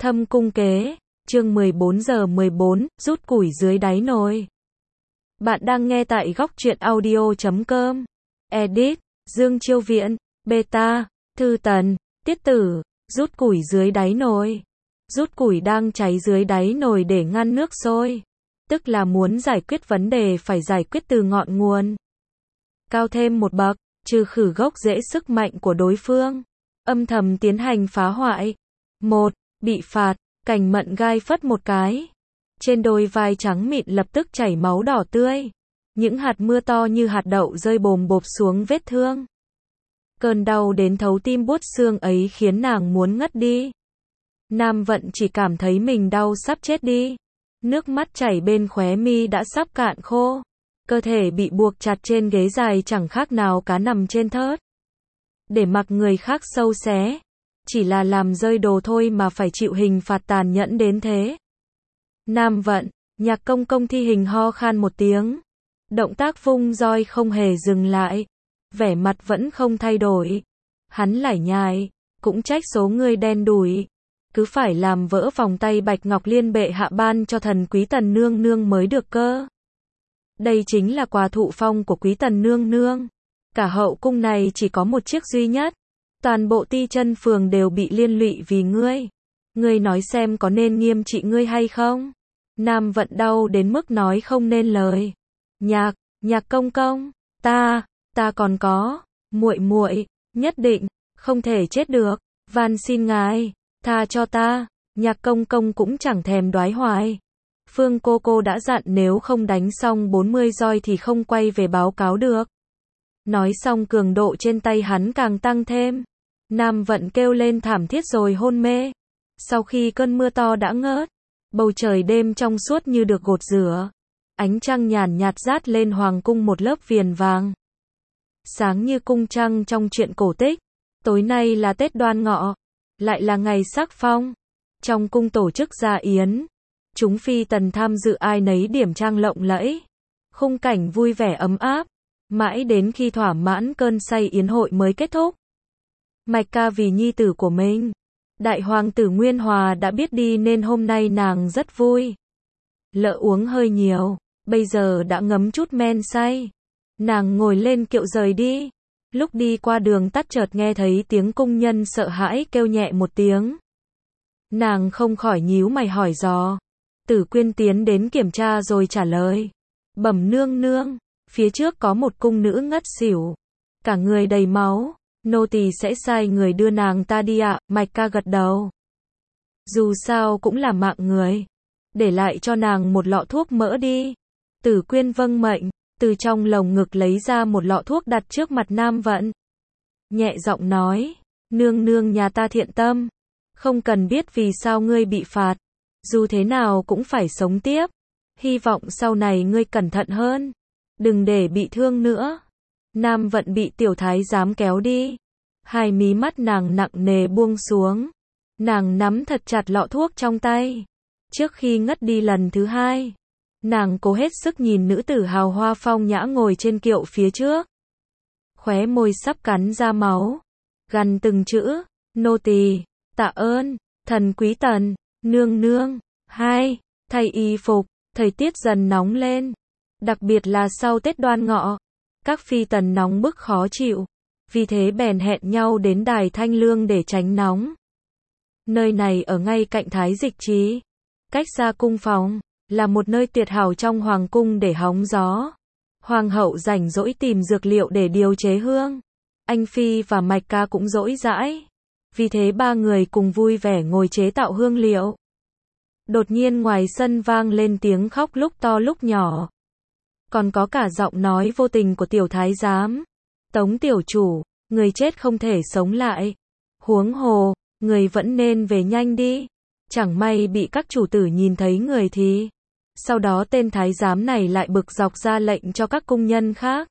Thâm cung kế, chương 14:14, rút củi dưới đáy nồi. Bạn đang nghe tại góc truyện audio.com. Edit, Dương Chiêu Viễn, Beta, Thư Tần, Tiết Tử, rút củi dưới đáy nồi. Rút củi đang cháy dưới đáy nồi để ngăn nước sôi. Tức là muốn giải quyết vấn đề phải giải quyết từ ngọn nguồn. Cao thêm một bậc, trừ khử gốc rễ sức mạnh của đối phương. Âm thầm tiến hành phá hoại. 1. Bị phạt, Cảnh Mận gai phất một cái. Trên đôi vai trắng mịn lập tức chảy máu đỏ tươi. Những hạt mưa to như hạt đậu rơi bồm bộp xuống vết thương. Cơn đau đến thấu tim buốt xương ấy khiến nàng muốn ngất đi. Nam Vận chỉ cảm thấy mình đau sắp chết đi. Nước mắt chảy bên khóe mi đã sắp cạn khô. Cơ thể bị buộc chặt trên ghế dài chẳng khác nào cá nằm trên thớt. Để mặc người khác sâu xé. Chỉ là làm rơi đồ thôi mà phải chịu hình phạt tàn nhẫn đến thế. Nam Vận, Nhạc Công Công thi hình ho khan một tiếng. Động tác vung roi không hề dừng lại. Vẻ mặt vẫn không thay đổi. Hắn lải nhải, cũng trách số ngươi đen đủi. Cứ phải làm vỡ vòng tay Bạch Ngọc Liên bệ hạ ban cho thần Quý Tần Nương Nương mới được cơ. Đây chính là quà thụ phong của Quý Tần Nương Nương. Cả hậu cung này chỉ có một chiếc duy nhất. Toàn bộ Ti Chân phường đều bị liên lụy vì ngươi. Ngươi nói xem có nên nghiêm trị ngươi hay không? Nam Vận đau đến mức nói không nên lời. Nhạc Công Công, ta còn có, muội, nhất định, không thể chết được, van xin ngài, tha cho ta. Nhạc Công Công cũng chẳng thèm đoái hoài. Phương cô đã dặn nếu không đánh xong 40 roi thì không quay về báo cáo được. Nói xong cường độ trên tay hắn càng tăng thêm. Nam Vận kêu lên thảm thiết rồi hôn mê. Sau khi cơn mưa to đã ngớt, bầu trời đêm trong suốt như được gột rửa. Ánh trăng nhàn nhạt rát lên hoàng cung một lớp viền vàng. Sáng như cung trăng trong truyện cổ tích. Tối nay là Tết Đoan Ngọ, lại là ngày sắc phong. Trong cung tổ chức gia yến, chúng phi tần tham dự ai nấy điểm trang lộng lẫy. Khung cảnh vui vẻ ấm áp, mãi đến khi thỏa mãn cơn say yến hội mới kết thúc. Mạch Ca vì nhi tử của mình, đại hoàng tử Nguyên Hòa đã biết đi nên hôm nay nàng rất vui. Lỡ uống hơi nhiều, bây giờ đã ngấm chút men say. Nàng ngồi lên kiệu rời đi. Lúc đi qua đường tắt chợt nghe thấy tiếng cung nhân sợ hãi kêu nhẹ một tiếng. Nàng không khỏi nhíu mày hỏi dò. Tử Quyên tiến đến kiểm tra rồi trả lời. Bẩm nương nương, phía trước có một cung nữ ngất xỉu, cả người đầy máu. Nô tỳ sẽ sai người đưa nàng ta đi ạ. Mạch Ca gật đầu. Dù sao cũng là mạng người. Để lại cho nàng một lọ thuốc mỡ đi. Tử Quyên vâng mệnh, từ trong lồng ngực lấy ra một lọ thuốc đặt trước mặt Nam Vận. Nhẹ giọng nói, nương nương nhà ta thiện tâm. Không cần biết vì sao ngươi bị phạt. Dù thế nào cũng phải sống tiếp. Hy vọng sau này ngươi cẩn thận hơn. Đừng để bị thương nữa. Nam Vận bị tiểu thái giám kéo đi. Hai mí mắt nàng nặng nề buông xuống. Nàng nắm thật chặt lọ thuốc trong tay. Trước khi ngất đi lần thứ hai, nàng cố hết sức nhìn nữ tử hào hoa phong nhã ngồi trên kiệu phía trước. Khóe môi sắp cắn ra máu. Gằn từng chữ, nô tỳ, tạ ơn, thần Quý Tần, nương nương. 2. Thay y phục, thời tiết dần nóng lên. Đặc biệt là sau Tết Đoan Ngọ. Các phi tần nóng bức khó chịu. Vì thế bèn hẹn nhau đến đài Thanh Lương để tránh nóng. Nơi này ở ngay cạnh Thái Dịch Trì. Cách xa cung phòng, là một nơi tuyệt hảo trong hoàng cung để hóng gió. Hoàng hậu rảnh rỗi tìm dược liệu để điều chế hương. Anh Phi và Mạch Ca cũng rỗi rãi. Vì thế ba người cùng vui vẻ ngồi chế tạo hương liệu. Đột nhiên ngoài sân vang lên tiếng khóc lúc to lúc nhỏ. Còn có cả giọng nói vô tình của tiểu thái giám. Tống tiểu chủ, người chết không thể sống lại. Huống hồ, người vẫn nên về nhanh đi. Chẳng may bị các chủ tử nhìn thấy người thì. Sau đó tên thái giám này lại bực dọc ra lệnh cho các cung nhân khác.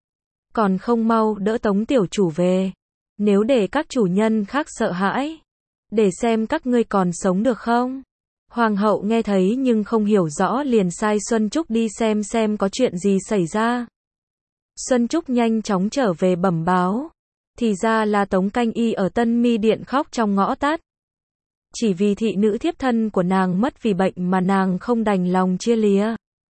Còn không mau đỡ Tống tiểu chủ về. Nếu để các chủ nhân khác sợ hãi. Để xem các ngươi còn sống được không. Hoàng hậu nghe thấy nhưng không hiểu rõ liền sai Xuân Trúc đi xem có chuyện gì xảy ra. Xuân Trúc nhanh chóng trở về bẩm báo. Thì ra là Tống Canh Y ở Tân Mi Điện khóc trong ngõ tắt. chỉ vì thị nữ thiếp thân của nàng mất vì bệnh mà nàng không đành lòng chia lìa.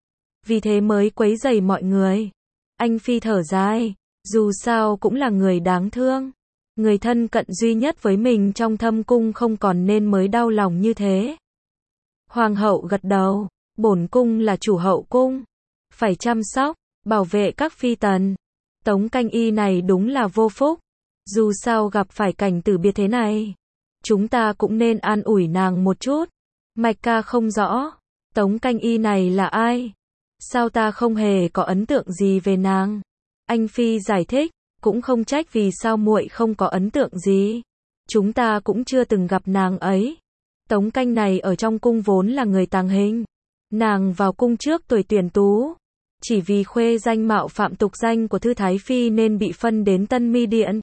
Vì thế mới quấy rầy mọi người. Anh Phi thở dài, dù sao cũng là người đáng thương. Người thân cận duy nhất với mình trong thâm cung không còn nên mới đau lòng như thế. Hoàng hậu gật đầu, bổn cung là chủ hậu cung, phải chăm sóc, bảo vệ các phi tần. Tống Canh Y này đúng là vô phúc. Dù sao gặp phải cảnh tử biệt thế này, chúng ta cũng nên an ủi nàng một chút. Mạch ca không rõ, Tống Canh Y này là ai? Sao ta không hề có ấn tượng gì về nàng? Anh Phi giải thích, cũng không trách vì sao muội không có ấn tượng gì. Chúng ta cũng chưa từng gặp nàng ấy. Tống Canh này ở trong cung vốn là người tàng hình. Nàng vào cung trước tuổi tuyển tú. Chỉ vì khuê danh mạo phạm tục danh của Thư Thái Phi nên bị phân đến Tân Mi Điện.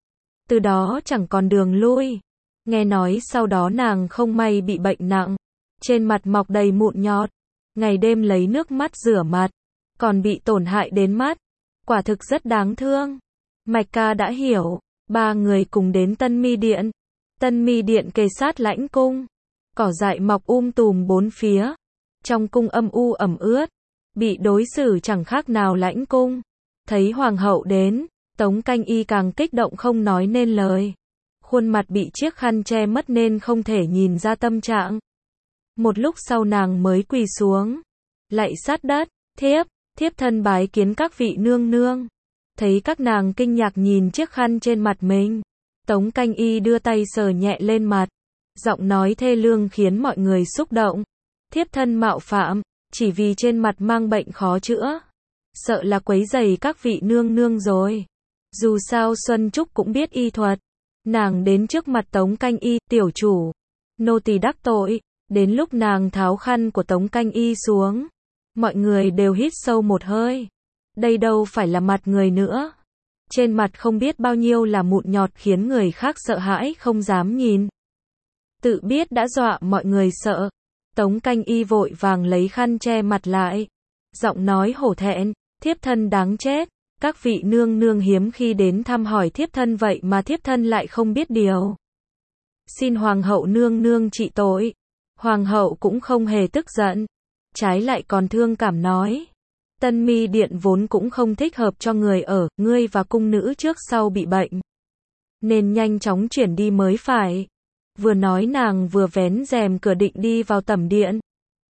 Từ đó chẳng còn đường lui. Nghe nói sau đó nàng không may bị bệnh nặng. Trên mặt mọc đầy mụn nhọt. Ngày đêm lấy nước mắt rửa mặt. Còn bị tổn hại đến mắt. Quả thực rất đáng thương. Mạch ca đã hiểu. Ba người cùng đến Tân Mi Điện. Tân Mi Điện kề sát lãnh cung. Cỏ dại mọc tùm bốn phía. Trong cung âm u ẩm ướt. Bị đối xử chẳng khác nào lãnh cung. Thấy hoàng hậu đến, Tống Canh Y càng kích động không nói nên lời. Khuôn mặt bị chiếc khăn che mất nên không thể nhìn ra tâm trạng. Một lúc sau nàng mới quỳ xuống, lạy sát đất, thiếp thân bái kiến các vị nương nương. Thấy các nàng kinh ngạc nhìn chiếc khăn trên mặt mình, Tống Canh Y đưa tay sờ nhẹ lên mặt, giọng nói thê lương khiến mọi người xúc động. Thiếp thân mạo phạm, chỉ vì trên mặt mang bệnh khó chữa, sợ là quấy rầy các vị nương nương rồi. Dù sao Xuân Trúc cũng biết y thuật. Nàng đến trước mặt Tống Canh Y, tiểu chủ, nô tỳ đắc tội. Đến lúc nàng tháo khăn của Tống Canh Y xuống, mọi người đều hít sâu một hơi. Đây đâu phải là mặt người nữa. Trên mặt không biết bao nhiêu là mụn nhọt khiến người khác sợ hãi không dám nhìn. Tự biết đã dọa mọi người sợ. Tống Canh Y vội vàng lấy khăn che mặt lại. Giọng nói hổ thẹn, thiếp thân đáng chết. Các vị nương nương hiếm khi đến thăm hỏi thiếp thân vậy mà thiếp thân lại không biết điều. Xin hoàng hậu nương nương trị tội. Hoàng hậu cũng không hề tức giận. Trái lại còn thương cảm nói. Tân Mi Điện vốn cũng không thích hợp cho người ở, ngươi và cung nữ trước sau bị bệnh. Nên nhanh chóng chuyển đi mới phải. Vừa nói nàng vừa vén rèm cửa định đi vào tẩm điện.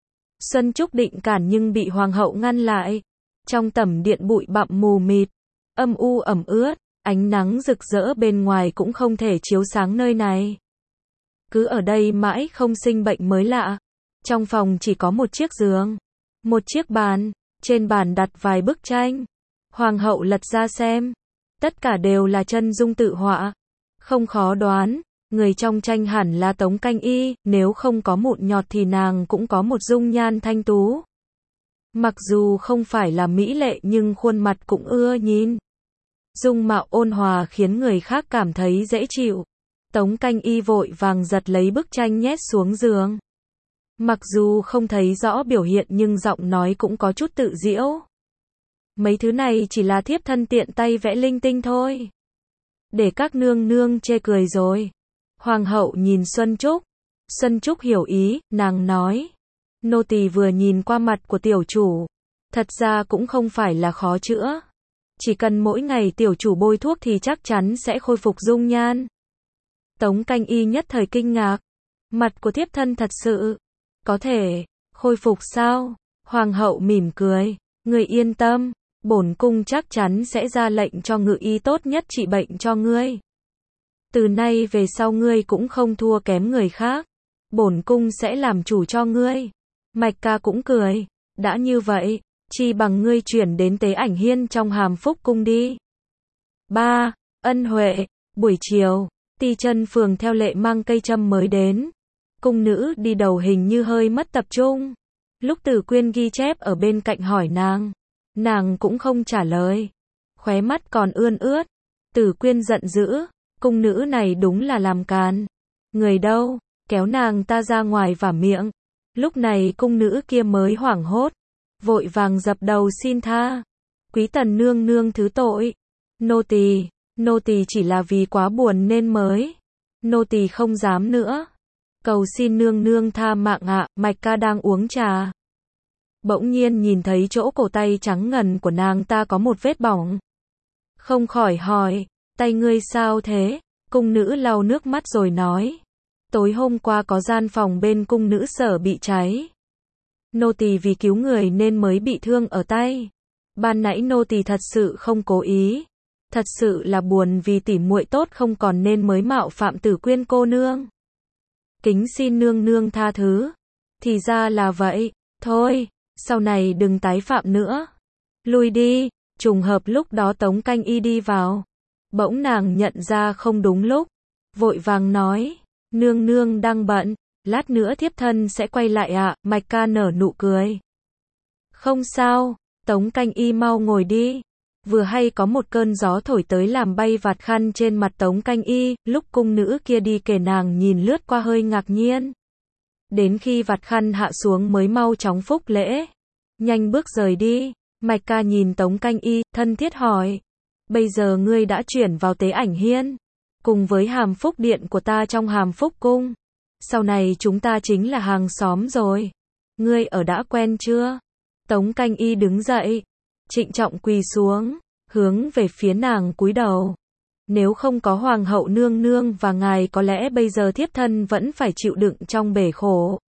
Xuân Trúc định cản nhưng bị hoàng hậu ngăn lại. Trong tẩm điện bụi bặm mù mịt, âm u ẩm ướt, ánh nắng rực rỡ bên ngoài cũng không thể chiếu sáng nơi này. Cứ ở đây mãi không sinh bệnh mới lạ. Trong phòng chỉ có một chiếc giường, một chiếc bàn, trên bàn đặt vài bức tranh. Hoàng hậu lật ra xem, tất cả đều là chân dung tự họa. Không khó đoán, người trong tranh hẳn là Tống Canh Y, nếu không có mụn nhọt thì nàng cũng có một dung nhan thanh tú. Mặc dù không phải là mỹ lệ nhưng khuôn mặt cũng ưa nhìn. Dung mạo ôn hòa khiến người khác cảm thấy dễ chịu. Tống Canh Y vội vàng giật lấy bức tranh nhét xuống giường. Mặc dù không thấy rõ biểu hiện nhưng giọng nói cũng có chút tự giễu. Mấy thứ này chỉ là thiếp thân tiện tay vẽ linh tinh thôi. Để các nương nương chê cười rồi. Hoàng hậu nhìn Xuân Trúc. Xuân Trúc hiểu ý, nàng nói. Nô tỳ vừa nhìn qua mặt của tiểu chủ. Thật ra cũng không phải là khó chữa. Chỉ cần mỗi ngày tiểu chủ bôi thuốc thì chắc chắn sẽ khôi phục dung nhan. Tống Canh Y nhất thời kinh ngạc. Mặt của thiếp thân thật sự có thể khôi phục sao? Hoàng hậu mỉm cười. Ngươi yên tâm, bổn cung chắc chắn sẽ ra lệnh cho ngự y tốt nhất trị bệnh cho ngươi. Từ nay về sau ngươi cũng không thua kém người khác. Bổn cung sẽ làm chủ cho ngươi. Mạch ca cũng cười. Đã như vậy, chi bằng ngươi chuyển đến Tế Ảnh Hiên trong Hàm Phúc cung đi. 3. Ân huệ. Buổi chiều, Ti Chân Phường theo lệ mang cây châm mới đến. Cung nữ đi đầu hình như hơi mất tập trung. Lúc Tử Quyên ghi chép ở bên cạnh hỏi nàng cũng không trả lời. Khóe mắt còn ươn ướt. Tử Quyên giận dữ, cung nữ này đúng là làm càn. Người đâu, kéo nàng ta ra ngoài vả miệng. Lúc này cung nữ kia mới hoảng hốt, vội vàng dập đầu xin tha. Quý tần nương nương thứ tội. Nô tỳ chỉ là vì quá buồn nên mới. Nô tỳ không dám nữa. Cầu xin nương nương tha mạng ạ, Mạch Ca đang uống trà. Bỗng nhiên nhìn thấy chỗ cổ tay trắng ngần của nàng ta có một vết bỏng. Không khỏi hỏi, tay ngươi sao thế? Cung nữ lau nước mắt rồi nói. Tối hôm qua có gian phòng bên cung nữ sở bị cháy. Nô tỳ vì cứu người nên mới bị thương ở tay. Ban nãy nô tỳ thật sự không cố ý. Thật sự là buồn vì tỉ muội tốt không còn nên mới mạo phạm Tử Quyên cô nương. Kính xin nương nương tha thứ. Thì ra là vậy, thôi, sau này đừng tái phạm nữa. Lui đi, trùng hợp lúc đó Tống Canh Y đi vào. Bỗng nàng nhận ra không đúng lúc. Vội vàng nói, nương nương đang bận, lát nữa thiếp thân sẽ quay lại ạ, Mạch Ca nở nụ cười. Không sao, Tống Canh Y mau ngồi đi. Vừa hay có một cơn gió thổi tới làm bay vạt khăn trên mặt Tống Canh Y, lúc cung nữ kia đi kể nàng nhìn lướt qua hơi ngạc nhiên. Đến khi vạt khăn hạ xuống mới mau chóng phúc lễ. Nhanh bước rời đi, Mạch Ca nhìn Tống Canh Y, thân thiết hỏi. Bây giờ ngươi đã chuyển vào Tế Ảnh Hiên, cùng với Hàm Phúc Điện của ta trong Hàm Phúc Cung. Sau này chúng ta chính là hàng xóm rồi. Ngươi ở đã quen chưa? Tống Canh Y đứng dậy, trịnh trọng quỳ xuống, hướng về phía nàng cúi đầu. Nếu không có hoàng hậu nương nương và ngài có lẽ bây giờ thiếp thân vẫn phải chịu đựng trong bể khổ.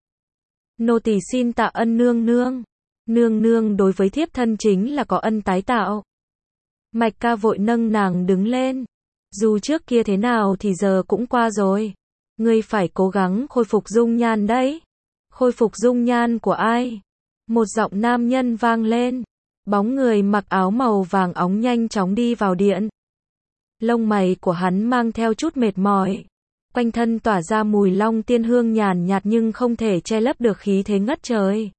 Nô tỳ xin tạ ân nương nương. Nương nương đối với thiếp thân chính là có ân tái tạo. Mạch Ca vội nâng nàng đứng lên. Dù trước kia thế nào thì giờ cũng qua rồi. Ngươi phải cố gắng khôi phục dung nhan đấy. Khôi phục dung nhan của ai? Một giọng nam nhân vang lên. Bóng người mặc áo màu vàng óng nhanh chóng đi vào điện. Lông mày của hắn mang theo chút mệt mỏi. Quanh thân tỏa ra mùi long tiên hương nhàn nhạt nhưng không thể che lấp được khí thế ngất trời.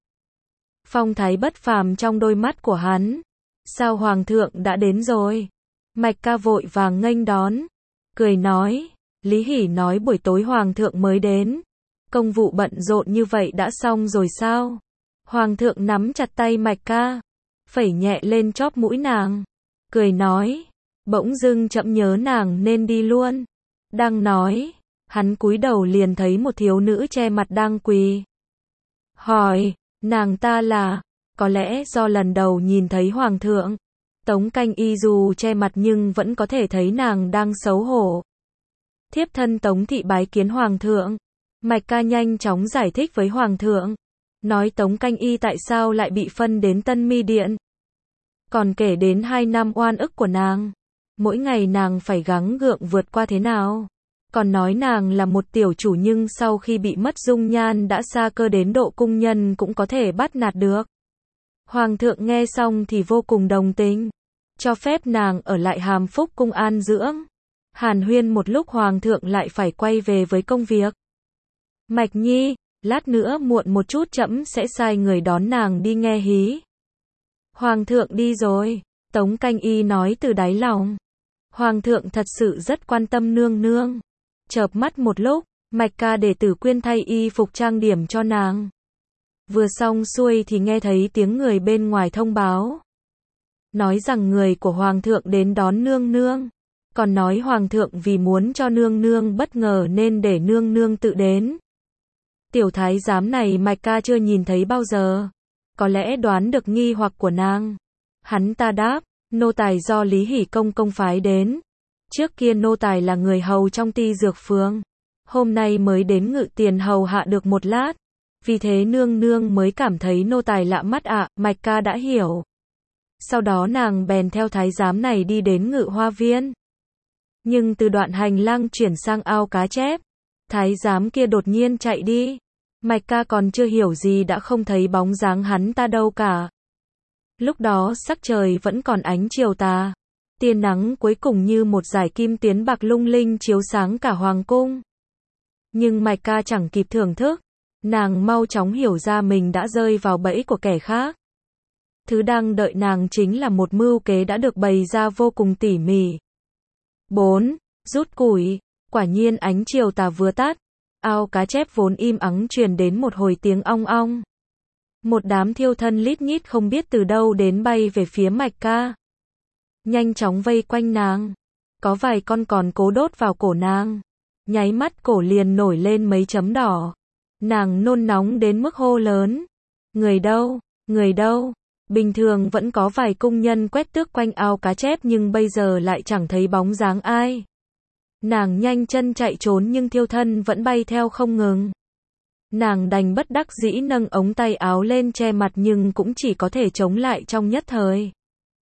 Phong thái bất phàm trong đôi mắt của hắn. Sao hoàng thượng đã đến rồi? Mạch Ca vội vàng nghênh đón. Cười nói. Lý Hỉ nói buổi tối hoàng thượng mới đến. Công vụ bận rộn như vậy đã xong rồi sao? Hoàng thượng nắm chặt tay Mạch Ca, phẩy nhẹ lên chóp mũi nàng. Cười nói. Bỗng dưng chậm nhớ nàng nên đi luôn. Đang nói. Hắn cúi đầu liền thấy một thiếu nữ che mặt đang quỳ. Hỏi. Nàng ta là. Có lẽ do lần đầu nhìn thấy hoàng thượng. Tống Canh Y dù che mặt nhưng vẫn có thể thấy nàng đang xấu hổ. Thiếp thân Tống thị bái kiến hoàng thượng. Mạch Ca nhanh chóng giải thích với hoàng thượng. Nói Tống Canh Y tại sao lại bị phân đến Tân Mi Điện. Còn kể đến 2 năm oan ức của nàng. Mỗi ngày nàng phải gắng gượng vượt qua thế nào. Còn nói nàng là một tiểu chủ nhưng sau khi bị mất dung nhan đã xa cơ đến độ cung nhân cũng có thể bắt nạt được. Hoàng thượng nghe xong thì vô cùng đồng tình. Cho phép nàng ở lại Hàm Phúc Cung an dưỡng. Hàn huyên một lúc hoàng thượng lại phải quay về với công việc. Mạch Nhi, lát nữa muộn một chút trẫm sẽ sai người đón nàng đi nghe hí. Hoàng thượng đi rồi, Tống Canh Y nói từ đáy lòng. Hoàng thượng thật sự rất quan tâm nương nương. Chợp mắt một lúc, Mạch Ca để Tử Quyên thay y phục trang điểm cho nàng. Vừa xong xuôi thì nghe thấy tiếng người bên ngoài thông báo. Nói rằng người của hoàng thượng đến đón nương nương. Còn nói hoàng thượng vì muốn cho nương nương bất ngờ nên để nương nương tự đến. Tiểu thái giám này Mạch Ca chưa nhìn thấy bao giờ. Có lẽ đoán được nghi hoặc của nàng. Hắn ta đáp, nô tài do Lý Hỉ công công phái đến. Trước kia nô tài là người hầu trong Ti Dược Phường. Hôm nay mới đến ngự tiền hầu hạ được một lát. Vì thế nương nương mới cảm thấy nô tài lạ mắt ạ, Mạch Ca đã hiểu. Sau đó nàng bèn theo thái giám này đi đến Ngự Hoa Viên. Nhưng từ đoạn hành lang chuyển sang ao cá chép, thái giám kia đột nhiên chạy đi. Mạch Ca còn chưa hiểu gì đã không thấy bóng dáng hắn ta đâu cả. Lúc đó sắc trời vẫn còn ánh chiều tà. Tia nắng cuối cùng như một dải kim tuyến bạc lung linh chiếu sáng cả hoàng cung. Nhưng Mạch Ca chẳng kịp thưởng thức. Nàng mau chóng hiểu ra mình đã rơi vào bẫy của kẻ khác. Thứ đang đợi nàng chính là một mưu kế đã được bày ra vô cùng tỉ mỉ. 4. Rút củi. Quả nhiên ánh chiều tà vừa tắt. Ao cá chép vốn im ắng truyền đến một hồi tiếng ong ong. Một đám thiêu thân lít nhít không biết từ đâu đến bay về phía Mạch Ca. Nhanh chóng vây quanh nàng. Có vài con còn cố đốt vào cổ nàng. nháy mắt cổ liền nổi lên mấy chấm đỏ. Nàng nôn nóng đến mức hô lớn. Người đâu? Người đâu? Bình thường vẫn có vài công nhân quét tước quanh ao cá chép nhưng bây giờ lại chẳng thấy bóng dáng ai. Nàng nhanh chân chạy trốn nhưng Thiêu Thân vẫn bay theo không ngừng. Nàng đành bất đắc dĩ nâng ống tay áo lên che mặt nhưng cũng chỉ có thể chống lại trong nhất thời.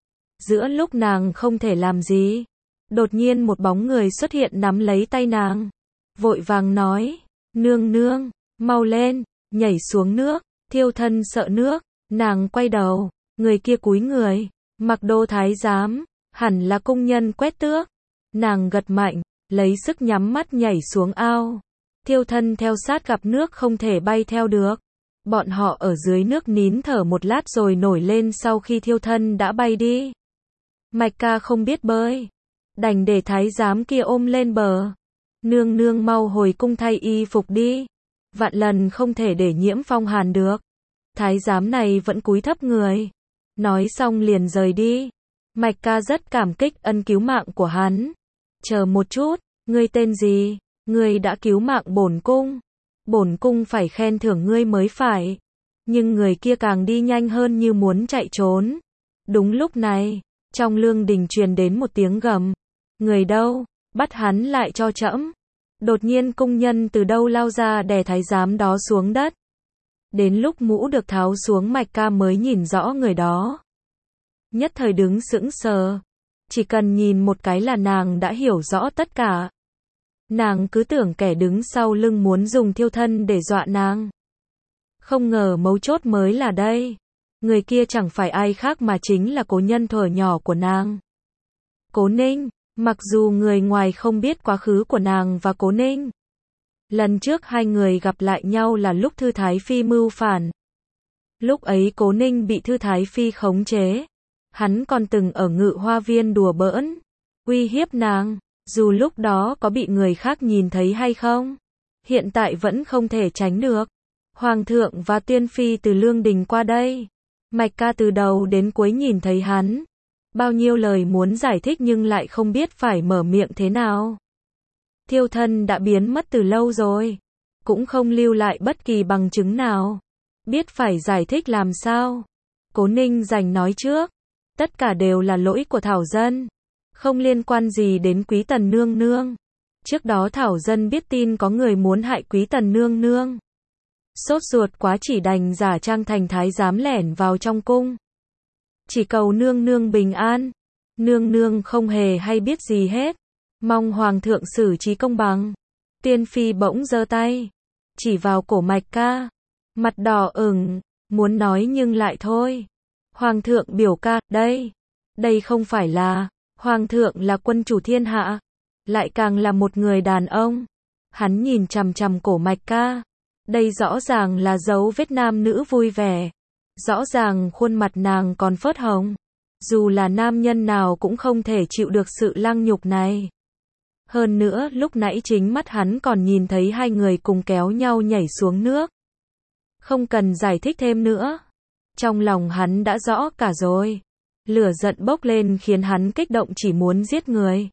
Giữa lúc nàng không thể làm gì, đột nhiên một bóng người xuất hiện nắm lấy tay nàng. Vội vàng nói, nương nương, mau lên, nhảy xuống nước. Thiêu Thân sợ nước, nàng quay đầu, người kia cúi người, mặc đồ thái giám, hẳn là công nhân quét tước. Nàng gật mạnh, lấy sức nhắm mắt nhảy xuống ao. Thiêu Thân theo sát gặp nước không thể bay theo được. Bọn họ ở dưới nước nín thở một lát rồi nổi lên sau khi Thiêu Thân đã bay đi. Mạch Ca không biết bơi, đành để thái giám kia ôm lên bờ. Nương nương mau hồi cung thay y phục đi. Vạn lần không thể để nhiễm phong hàn được. Thái giám này vẫn cúi thấp người. Nói xong liền rời đi. Mạch Ca rất cảm kích ân cứu mạng của hắn. Chờ một chút, ngươi tên gì? Ngươi đã cứu mạng bổn cung. Bổn cung phải khen thưởng ngươi mới phải. Nhưng người kia càng đi nhanh hơn như muốn chạy trốn. Đúng lúc này, trong lương đình truyền đến một tiếng gầm. Người đâu? Bắt hắn lại cho trẫm. Đột nhiên cung nhân từ đâu lao ra đè thái giám đó xuống đất. Đến lúc mũ được tháo xuống Mạch Ca mới nhìn rõ người đó. Nhất thời đứng sững sờ. Chỉ cần nhìn một cái là nàng đã hiểu rõ tất cả. Nàng cứ tưởng kẻ đứng sau lưng muốn dùng Thiêu Thân để dọa nàng. Không ngờ mấu chốt mới là đây. Người kia chẳng phải ai khác mà chính là cố nhân thuở nhỏ của nàng. Cố Ninh. Mặc dù người ngoài không biết quá khứ của nàng và Cố Ninh. Lần trước hai người gặp lại nhau là lúc Thư Thái Phi mưu phản. Lúc ấy Cố Ninh bị Thư Thái Phi khống chế. Hắn còn từng ở Ngự Hoa Viên đùa bỡn, uy hiếp nàng. Dù lúc đó có bị người khác nhìn thấy hay không, hiện tại vẫn không thể tránh được. Hoàng thượng và Tiên Phi từ lương đình qua đây. Mạch Ca từ đầu đến cuối nhìn thấy hắn. Bao nhiêu lời muốn giải thích nhưng lại không biết phải mở miệng thế nào. Thiêu Thân đã biến mất từ lâu rồi. Cũng không lưu lại bất kỳ bằng chứng nào. Biết phải giải thích làm sao. Cố Ninh giành nói trước. Tất cả đều là lỗi của Thảo Dân. Không liên quan gì đến Quý Tần Nương Nương. Trước đó Thảo Dân biết tin có người muốn hại Quý Tần Nương Nương. Sốt ruột quá chỉ đành giả trang thành thái giám lẻn vào trong cung. Chỉ cầu nương nương bình an. Nương nương không hề hay biết gì hết. Mong Hoàng thượng xử trí công bằng. Tiên Phi bỗng giơ tay. Chỉ vào cổ Mạch Ca. Mặt đỏ ửng. Muốn nói nhưng lại thôi. Hoàng thượng biểu ca, đây. Đây không phải là. Hoàng thượng là quân chủ thiên hạ. Lại càng là một người đàn ông. Hắn nhìn chằm chằm cổ Mạch Ca. Đây rõ ràng là dấu vết nam nữ vui vẻ. Rõ ràng khuôn mặt nàng còn phớt hồng. Dù là nam nhân nào cũng không thể chịu được sự lăng nhục này. Hơn nữa lúc nãy chính mắt hắn còn nhìn thấy hai người cùng kéo nhau nhảy xuống nước. Không cần giải thích thêm nữa. Trong lòng hắn đã rõ cả rồi. Lửa giận bốc lên khiến hắn kích động chỉ muốn giết người.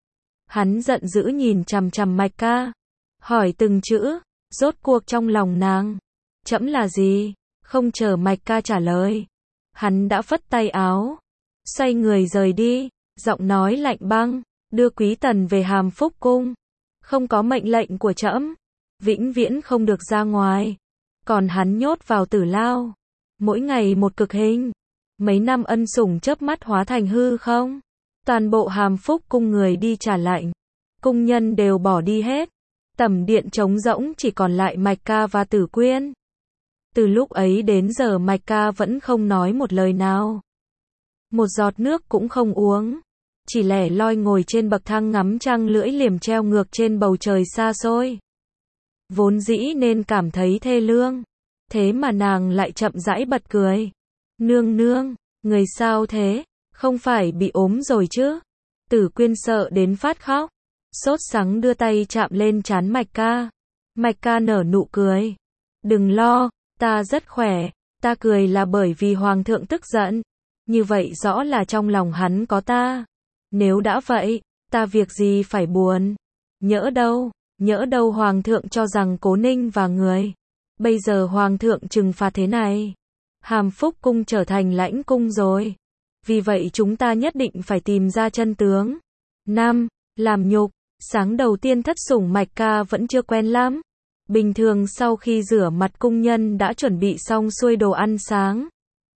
Hắn giận dữ nhìn chằm chằm Mạch Ca. Hỏi từng chữ. Rốt cuộc trong lòng nàng. Trẫm là gì? Không chờ Mạch Ca trả lời. Hắn đã phất tay áo. Xoay người rời đi. Giọng nói lạnh băng. Đưa Quý Tần về Hàm Phúc Cung. Không có mệnh lệnh của trẫm. Vĩnh viễn không được ra ngoài. Còn hắn nhốt vào tử lao. Mỗi ngày một cực hình. Mấy năm ân sủng chớp mắt hóa thành hư không. Toàn bộ Hàm Phúc Cung người đi trả lệnh. Cung nhân đều bỏ đi hết. Tẩm điện trống rỗng chỉ còn lại Mạch Ca và Tử Quyên. Từ lúc ấy đến giờ Mạch Ca vẫn không nói một lời nào. Một giọt nước cũng không uống. Chỉ lẻ loi ngồi trên bậc thang ngắm trăng lưỡi liềm treo ngược trên bầu trời xa xôi. Vốn dĩ nên cảm thấy thê lương. Thế mà nàng lại chậm rãi bật cười. Nương nương, người sao thế? Không phải bị ốm rồi chứ? Tử Quyên sợ đến phát khóc. Sốt sắng đưa tay chạm lên trán Mạch Ca. Mạch Ca nở nụ cười. Đừng lo, ta rất khỏe. Ta cười là bởi vì Hoàng thượng tức giận. Như vậy rõ là trong lòng hắn có ta. Nếu đã vậy, ta việc gì phải buồn. Nhỡ đâu, nhỡ đâu hoàng thượng cho rằng Cố Ninh và người. Bây giờ hoàng thượng trừng phạt thế này. Hàm Phúc cung trở thành lãnh cung rồi. Vì vậy chúng ta nhất định phải tìm ra chân tướng. 5. Làm nhục. Sáng đầu tiên thất sủng Mạch Ca vẫn chưa quen lắm. Bình thường sau khi rửa mặt cung nhân đã chuẩn bị xong xuôi đồ ăn sáng.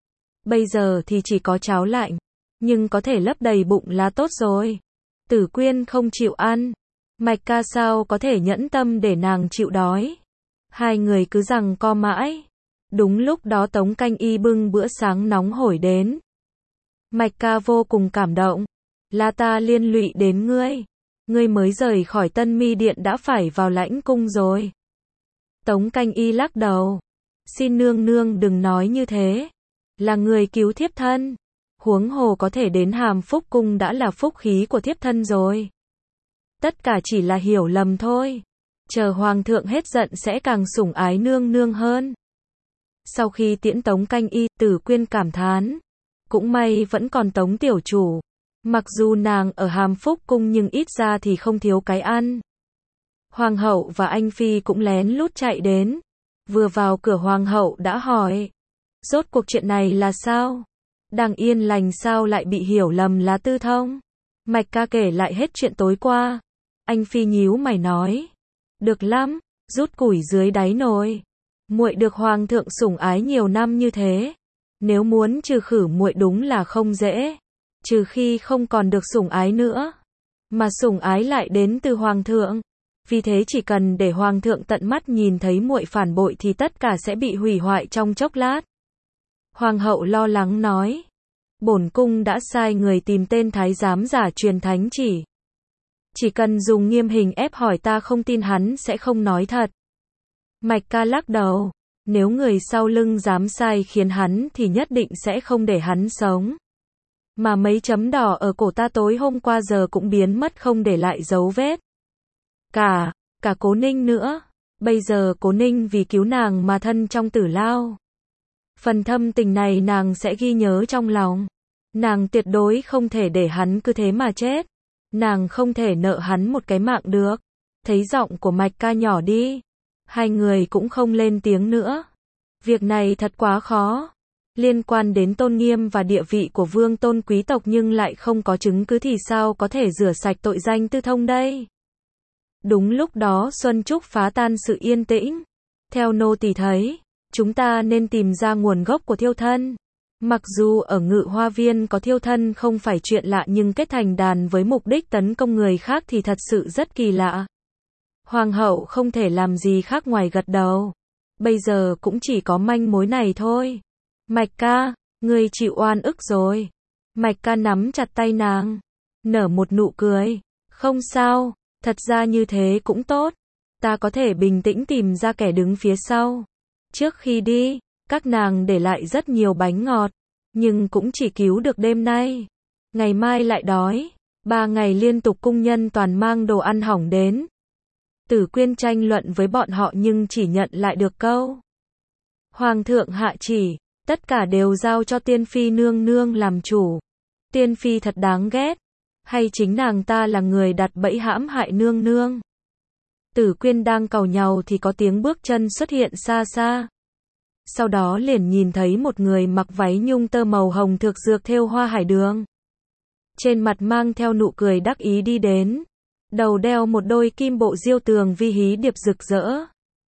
Bây giờ thì chỉ có cháo lạnh. Nhưng có thể lấp đầy bụng là tốt rồi. Tử Quyên không chịu ăn. Mạch Ca sao có thể nhẫn tâm để nàng chịu đói. Hai người cứ giằng co mãi. Đúng lúc đó Tống Canh Y bưng bữa sáng nóng hổi đến. Mạch Ca vô cùng cảm động. Là ta liên lụy đến ngươi. Ngươi mới rời khỏi Tân Mi Điện đã phải vào lãnh cung rồi. Tống Canh Y lắc đầu. Xin nương nương đừng nói như thế. Là người cứu thiếp thân. Huống hồ có thể đến Hàm Phúc cung đã là phúc khí của thiếp thân rồi. Tất cả chỉ là hiểu lầm thôi. Chờ hoàng thượng hết giận sẽ càng sủng ái nương nương hơn. Sau khi tiễn Tống Canh Y, Tử Quyên cảm thán. Cũng may vẫn còn Tống tiểu chủ. Mặc dù nàng ở Hàm Phúc cung nhưng ít ra thì không thiếu cái ăn. Hoàng hậu và anh phi cũng lén lút chạy đến. Vừa vào cửa hoàng hậu đã hỏi. Rốt cuộc chuyện này là sao? Đang yên lành sao lại bị hiểu lầm là Tư Thông? Mạch Ca kể lại hết chuyện tối qua. Anh phi nhíu mày nói. Được lắm, rút củi dưới đáy nồi. Muội được hoàng thượng sủng ái nhiều năm như thế. Nếu muốn trừ khử muội đúng là không dễ. Trừ khi không còn được sủng ái nữa. Mà sủng ái lại đến từ hoàng thượng. Vì thế chỉ cần để hoàng thượng tận mắt nhìn thấy muội phản bội thì tất cả sẽ bị hủy hoại trong chốc lát. Hoàng hậu lo lắng nói. Bổn cung đã sai người tìm tên thái giám giả truyền thánh chỉ. Chỉ cần dùng nghiêm hình ép hỏi ta không tin hắn sẽ không nói thật. Mạch Ca lắc đầu. Nếu người sau lưng dám sai khiến hắn thì nhất định sẽ không để hắn sống. Mà mấy chấm đỏ ở cổ ta tối hôm qua giờ cũng biến mất không để lại dấu vết. Cả Cố Ninh nữa. Bây giờ Cố Ninh vì cứu nàng mà thân trong tử lao. Phần thâm tình này nàng sẽ ghi nhớ trong lòng. Nàng tuyệt đối không thể để hắn cứ thế mà chết. Nàng không thể nợ hắn một cái mạng được. Thấy giọng của Mạch Ca nhỏ đi. Hai người cũng không lên tiếng nữa. Việc này thật quá khó. Liên quan đến tôn nghiêm và địa vị của vương tôn quý tộc nhưng lại không có chứng cứ thì sao có thể rửa sạch tội danh Tư Thông đây? Đúng lúc đó Xuân Trúc phá tan sự yên tĩnh. Theo nô tỳ thấy, chúng ta nên tìm ra nguồn gốc của thiêu thân. Mặc dù ở Ngự Hoa Viên có thiêu thân không phải chuyện lạ nhưng kết thành đàn với mục đích tấn công người khác thì thật sự rất kỳ lạ. Hoàng hậu không thể làm gì khác ngoài gật đầu. Bây giờ cũng chỉ có manh mối này thôi. Mạch Ca, ngươi chịu oan ức rồi. Mạch Ca nắm chặt tay nàng. Nở một nụ cười. Không sao, thật ra như thế cũng tốt. Ta có thể bình tĩnh tìm ra kẻ đứng phía sau. Trước khi đi, các nàng để lại rất nhiều bánh ngọt. Nhưng cũng chỉ cứu được đêm nay. Ngày mai lại đói. 3 ngày liên tục cung nhân toàn mang đồ ăn hỏng đến. Tử Quyên tranh luận với bọn họ nhưng chỉ nhận lại được câu. Hoàng thượng hạ chỉ, tất cả đều giao cho Tiên Phi nương nương làm chủ. Tiên Phi thật đáng ghét. Hay chính nàng ta là người đặt bẫy hãm hại nương nương? Tử Quyên đang càu nhàu thì có tiếng bước chân xuất hiện xa xa. Sau đó liền nhìn thấy một người mặc váy nhung tơ màu hồng thực dược thêu hoa hải đường. Trên mặt mang theo nụ cười đắc ý đi đến. Đầu đeo một đôi kim bộ diêu tường vi hí điệp rực rỡ.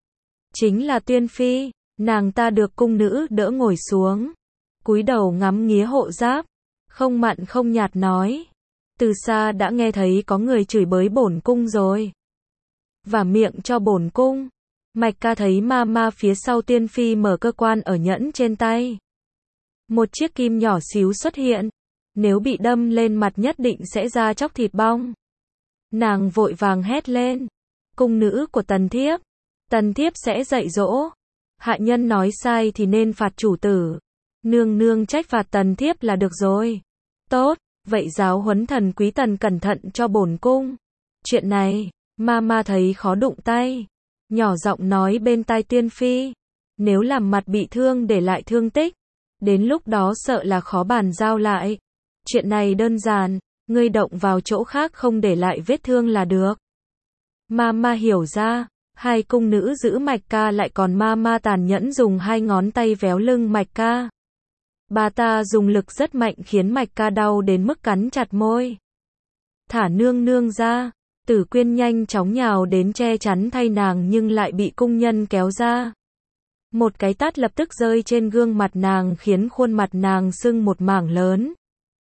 Chính là Tuyên Phi. Nàng ta được cung nữ đỡ ngồi xuống. Cúi đầu ngắm nghía hộ giáp. Không mặn không nhạt nói. Từ xa đã nghe thấy có người chửi bới bổn cung rồi. Và miệng cho bổn cung. Mạch Ca thấy ma phía sau Tiên Phi mở cơ quan ở nhẫn trên tay. Một chiếc kim nhỏ xíu xuất hiện. Nếu bị đâm lên mặt nhất định sẽ ra chóc thịt bong. Nàng vội vàng hét lên. Cung nữ của Tần Thiếp. Tần Thiếp sẽ dạy dỗ. Hạ nhân nói sai thì nên phạt chủ tử. Nương nương trách phạt Tần Thiếp là được rồi. Tốt, vậy giáo huấn Thần Quý Tần cẩn thận cho bổn cung. Chuyện này, ma thấy khó đụng tay. Nhỏ giọng nói bên tai Tiên Phi. Nếu làm mặt bị thương để lại thương tích. Đến lúc đó sợ là khó bàn giao lại. Chuyện này đơn giản. Ngươi động vào chỗ khác không để lại vết thương là được. Mama hiểu ra, hai cung nữ giữ Mạch Ca lại còn Mama tàn nhẫn dùng hai ngón tay véo lưng Mạch Ca. Bà ta dùng lực rất mạnh khiến Mạch Ca đau đến mức cắn chặt môi. Thả nương nương ra, Tử Quyên nhanh chóng nhào đến che chắn thay nàng nhưng lại bị cung nhân kéo ra. Một cái tát lập tức rơi trên gương mặt nàng khiến khuôn mặt nàng sưng một mảng lớn.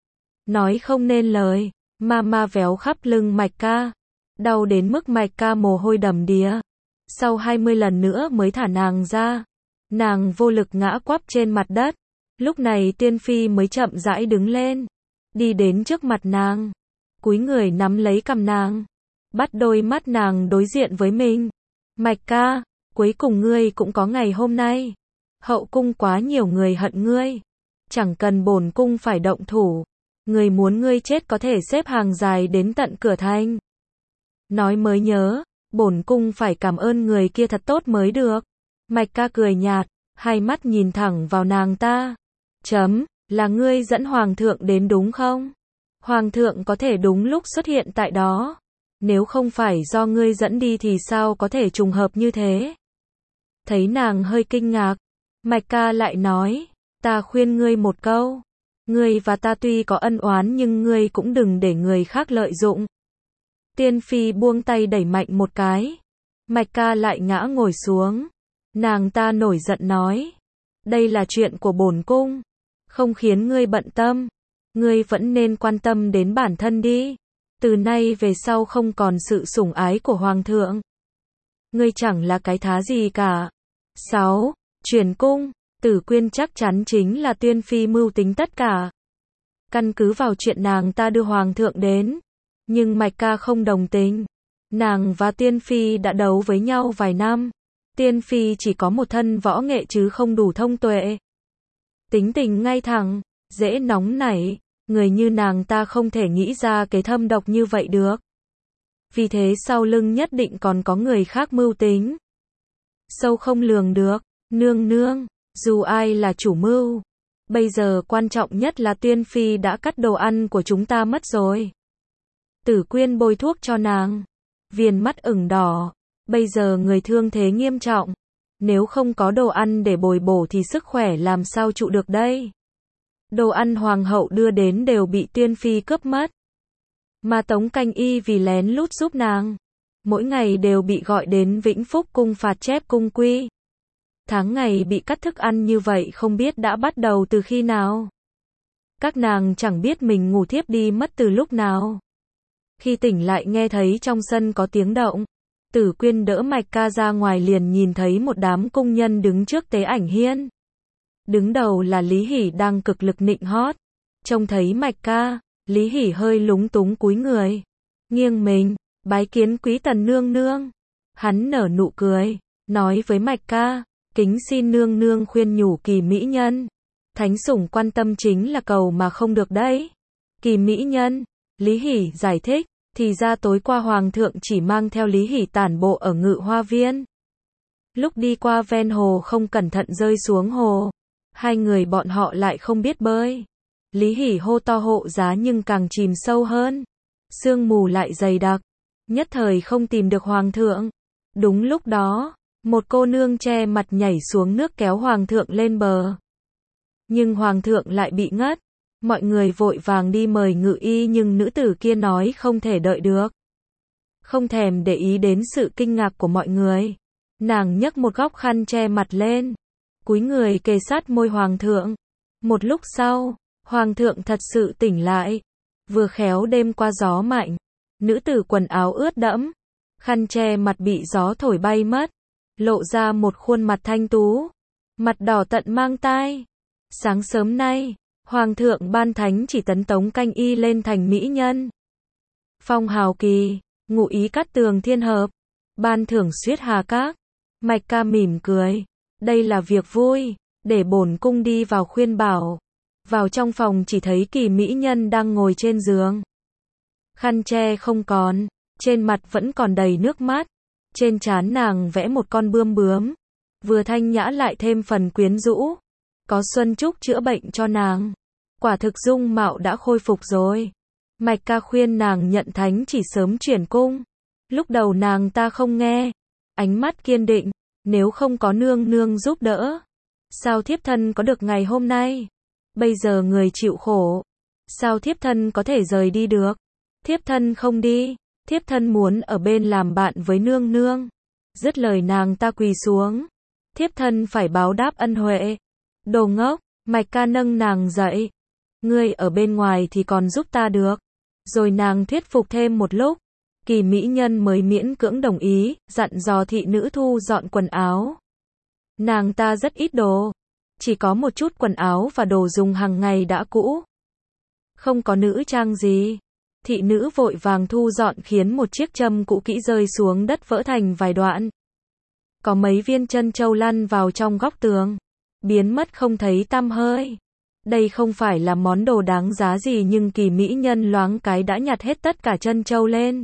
Nói không nên lời, Mama véo khắp lưng Mạch Ca, đau đến mức Mạch Ca mồ hôi đầm đìa. Sau 20 lần nữa mới thả nàng ra. Nàng vô lực ngã quắp trên mặt đất. Lúc này Tiên Phi mới chậm rãi đứng lên, đi đến trước mặt nàng, cúi người nắm lấy cằm nàng, bắt đôi mắt nàng đối diện với mình. Mạch Ca, cuối cùng ngươi cũng có ngày hôm nay. Hậu cung quá nhiều người hận ngươi, chẳng cần bổn cung phải động thủ. Người muốn ngươi chết có thể xếp hàng dài đến tận cửa thành. Nói mới nhớ, bổn cung phải cảm ơn người kia thật tốt mới được. Mạch Ca cười nhạt, hai mắt nhìn thẳng vào nàng ta. Là ngươi dẫn hoàng thượng đến đúng không? Hoàng thượng có thể đúng lúc xuất hiện tại đó. Nếu không phải do ngươi dẫn đi thì sao có thể trùng hợp như thế? Thấy nàng hơi kinh ngạc, Mạch Ca lại nói, ta khuyên ngươi một câu. Ngươi và ta tuy có ân oán nhưng ngươi cũng đừng để người khác lợi dụng. Tiên Phi buông tay đẩy mạnh một cái. Mạch Ca lại ngã ngồi xuống. Nàng ta nổi giận nói, đây là chuyện của bổn cung, không khiến ngươi bận tâm. Ngươi vẫn nên quan tâm đến bản thân đi. Từ nay về sau không còn sự sủng ái của hoàng thượng. Ngươi chẳng là cái thá gì cả. 6. Chuyển cung. Tử Quyên chắc chắn chính là Tiên Phi mưu tính tất cả. Căn cứ vào chuyện nàng ta đưa hoàng thượng đến. Nhưng Mạch Ca không đồng tình. Nàng và Tiên Phi đã đấu với nhau vài năm. Tiên Phi chỉ có một thân võ nghệ chứ không đủ thông tuệ. Tính tình ngay thẳng, dễ nóng nảy. Người như nàng ta không thể nghĩ ra cái thâm độc như vậy được. Vì thế sau lưng nhất định còn có người khác mưu tính. Sâu không lường được. Nương nương, dù ai là chủ mưu, bây giờ quan trọng nhất là Tiên Phi đã cắt đồ ăn của chúng ta mất rồi. Tử Quyên bôi thuốc cho nàng. Viền mắt ửng đỏ. Bây giờ người thương thế nghiêm trọng. Nếu không có đồ ăn để bồi bổ thì sức khỏe làm sao trụ được đây. Đồ ăn hoàng hậu đưa đến đều bị Tiên Phi cướp mất. Mà Tống Canh Y vì lén lút giúp nàng, mỗi ngày đều bị gọi đến Vĩnh Phúc cung phạt chép cung quy. Tháng ngày bị cắt thức ăn như vậy không biết đã bắt đầu từ khi nào. Các nàng chẳng biết mình ngủ thiếp đi mất từ lúc nào. Khi tỉnh lại nghe thấy trong sân có tiếng động. Tử Quyên đỡ Mạch Ca ra ngoài liền nhìn thấy một đám cung nhân đứng trước tế ảnh hiên. Đứng đầu là Lý Hỉ đang cực lực nịnh hót. Trông thấy Mạch Ca, Lý Hỉ hơi lúng túng cúi người, nghiêng mình, bái kiến quý tần nương nương. Hắn nở nụ cười, nói với Mạch Ca, kính xin nương nương khuyên nhủ Kỳ mỹ nhân. Thánh sủng quan tâm chính là cầu mà không được đấy. Kỳ mỹ nhân, Lý Hỉ giải thích, thì ra tối qua hoàng thượng chỉ mang theo Lý Hỉ tản bộ ở Ngự Hoa Viên. Lúc đi qua ven hồ không cẩn thận rơi xuống hồ. Hai người bọn họ lại không biết bơi. Lý Hỉ hô to hộ giá nhưng càng chìm sâu hơn. Sương mù lại dày đặc. Nhất thời không tìm được hoàng thượng. Đúng lúc đó, một cô nương che mặt nhảy xuống nước kéo hoàng thượng lên bờ. Nhưng hoàng thượng lại bị ngất. Mọi người vội vàng đi mời ngự y nhưng nữ tử kia nói không thể đợi được. Không thèm để ý đến sự kinh ngạc của mọi người. Nàng nhấc một góc khăn che mặt lên. Cúi người kề sát môi hoàng thượng. Một lúc sau, hoàng thượng thật sự tỉnh lại. Vừa khéo đêm qua gió mạnh. Nữ tử quần áo ướt đẫm. Khăn che mặt bị gió thổi bay mất. Lộ ra một khuôn mặt thanh tú. Mặt đỏ tận mang tai. Sáng sớm nay, hoàng thượng ban thánh chỉ tấn Tống Canh Y lên thành mỹ nhân. Phong hào kỳ, ngụ ý cát tường thiên hợp. Ban thưởng Xuyết Hà Các. Mạch Ca mỉm cười. Đây là việc vui, để bổn cung đi vào khuyên bảo. Vào trong phòng chỉ thấy Kỳ mỹ nhân đang ngồi trên giường. Khăn che không còn, trên mặt vẫn còn đầy nước mắt. Trên trán nàng vẽ một con bươm bướm. Vừa thanh nhã lại thêm phần quyến rũ. Có Xuân Trúc chữa bệnh cho nàng. Quả thực dung mạo đã khôi phục rồi. Mạch Ca khuyên nàng nhận thánh chỉ sớm chuyển cung. Lúc đầu nàng ta không nghe, ánh mắt kiên định, nếu không có nương nương giúp đỡ, sao thiếp thân có được ngày hôm nay? Bây giờ người chịu khổ, sao thiếp thân có thể rời đi được? Thiếp thân không đi, thiếp thân muốn ở bên làm bạn với nương nương. Dứt lời nàng ta quỳ xuống, thiếp thân phải báo đáp ân huệ. Đồ ngốc, Mạch Ca nâng nàng dậy. Ngươi ở bên ngoài thì còn giúp ta được. Rồi nàng thuyết phục thêm một lúc, Kỳ mỹ nhân mới miễn cưỡng đồng ý, dặn dò thị nữ thu dọn quần áo. Nàng ta rất ít đồ, chỉ có một chút quần áo và đồ dùng hàng ngày đã cũ. Không có nữ trang gì. Thị nữ vội vàng thu dọn khiến một chiếc châm cũ kỹ rơi xuống đất vỡ thành vài đoạn. Có mấy viên trân châu lăn vào trong góc tường, biến mất không thấy tăm hơi. Đây không phải là món đồ đáng giá gì nhưng Kỳ mỹ nhân loáng cái đã nhặt hết tất cả trân châu lên.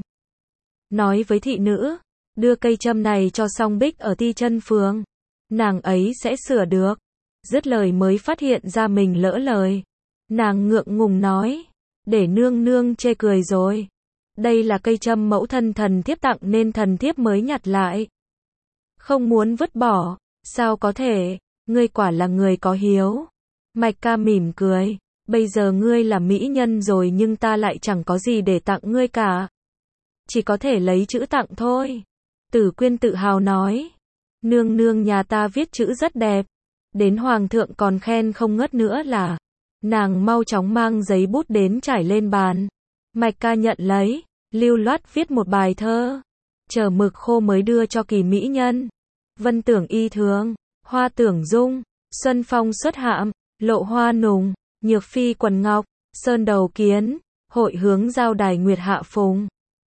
Nói với thị nữ, đưa cây châm này cho Song Bích ở Ti Chân Phường. Nàng ấy sẽ sửa được. Dứt lời mới phát hiện ra mình lỡ lời. Nàng ngượng ngùng nói, để nương nương chê cười rồi. Đây là cây châm mẫu thân thần thiếp tặng nên thần thiếp mới nhặt lại. Không muốn vứt bỏ, sao có thể, ngươi quả là người có hiếu. Mạch Ca mỉm cười, bây giờ ngươi là mỹ nhân rồi nhưng ta lại chẳng có gì để tặng ngươi cả. Chỉ có thể lấy chữ tặng thôi. Tử Quyên tự hào nói, nương nương nhà ta viết chữ rất đẹp. Đến hoàng thượng còn khen không ngớt nữa là. Nàng mau chóng mang giấy bút đến trải lên bàn. Mạch Ca nhận lấy, lưu loát viết một bài thơ. Chờ mực khô mới đưa cho Kỳ mỹ nhân. Vân tưởng y thường, hoa tưởng dung, xuân phong xuất hạm, lộ hoa nùng, nhược phi quần ngọc, sơn đầu kiến, hội hướng giao đài nguyệt hạ phùng.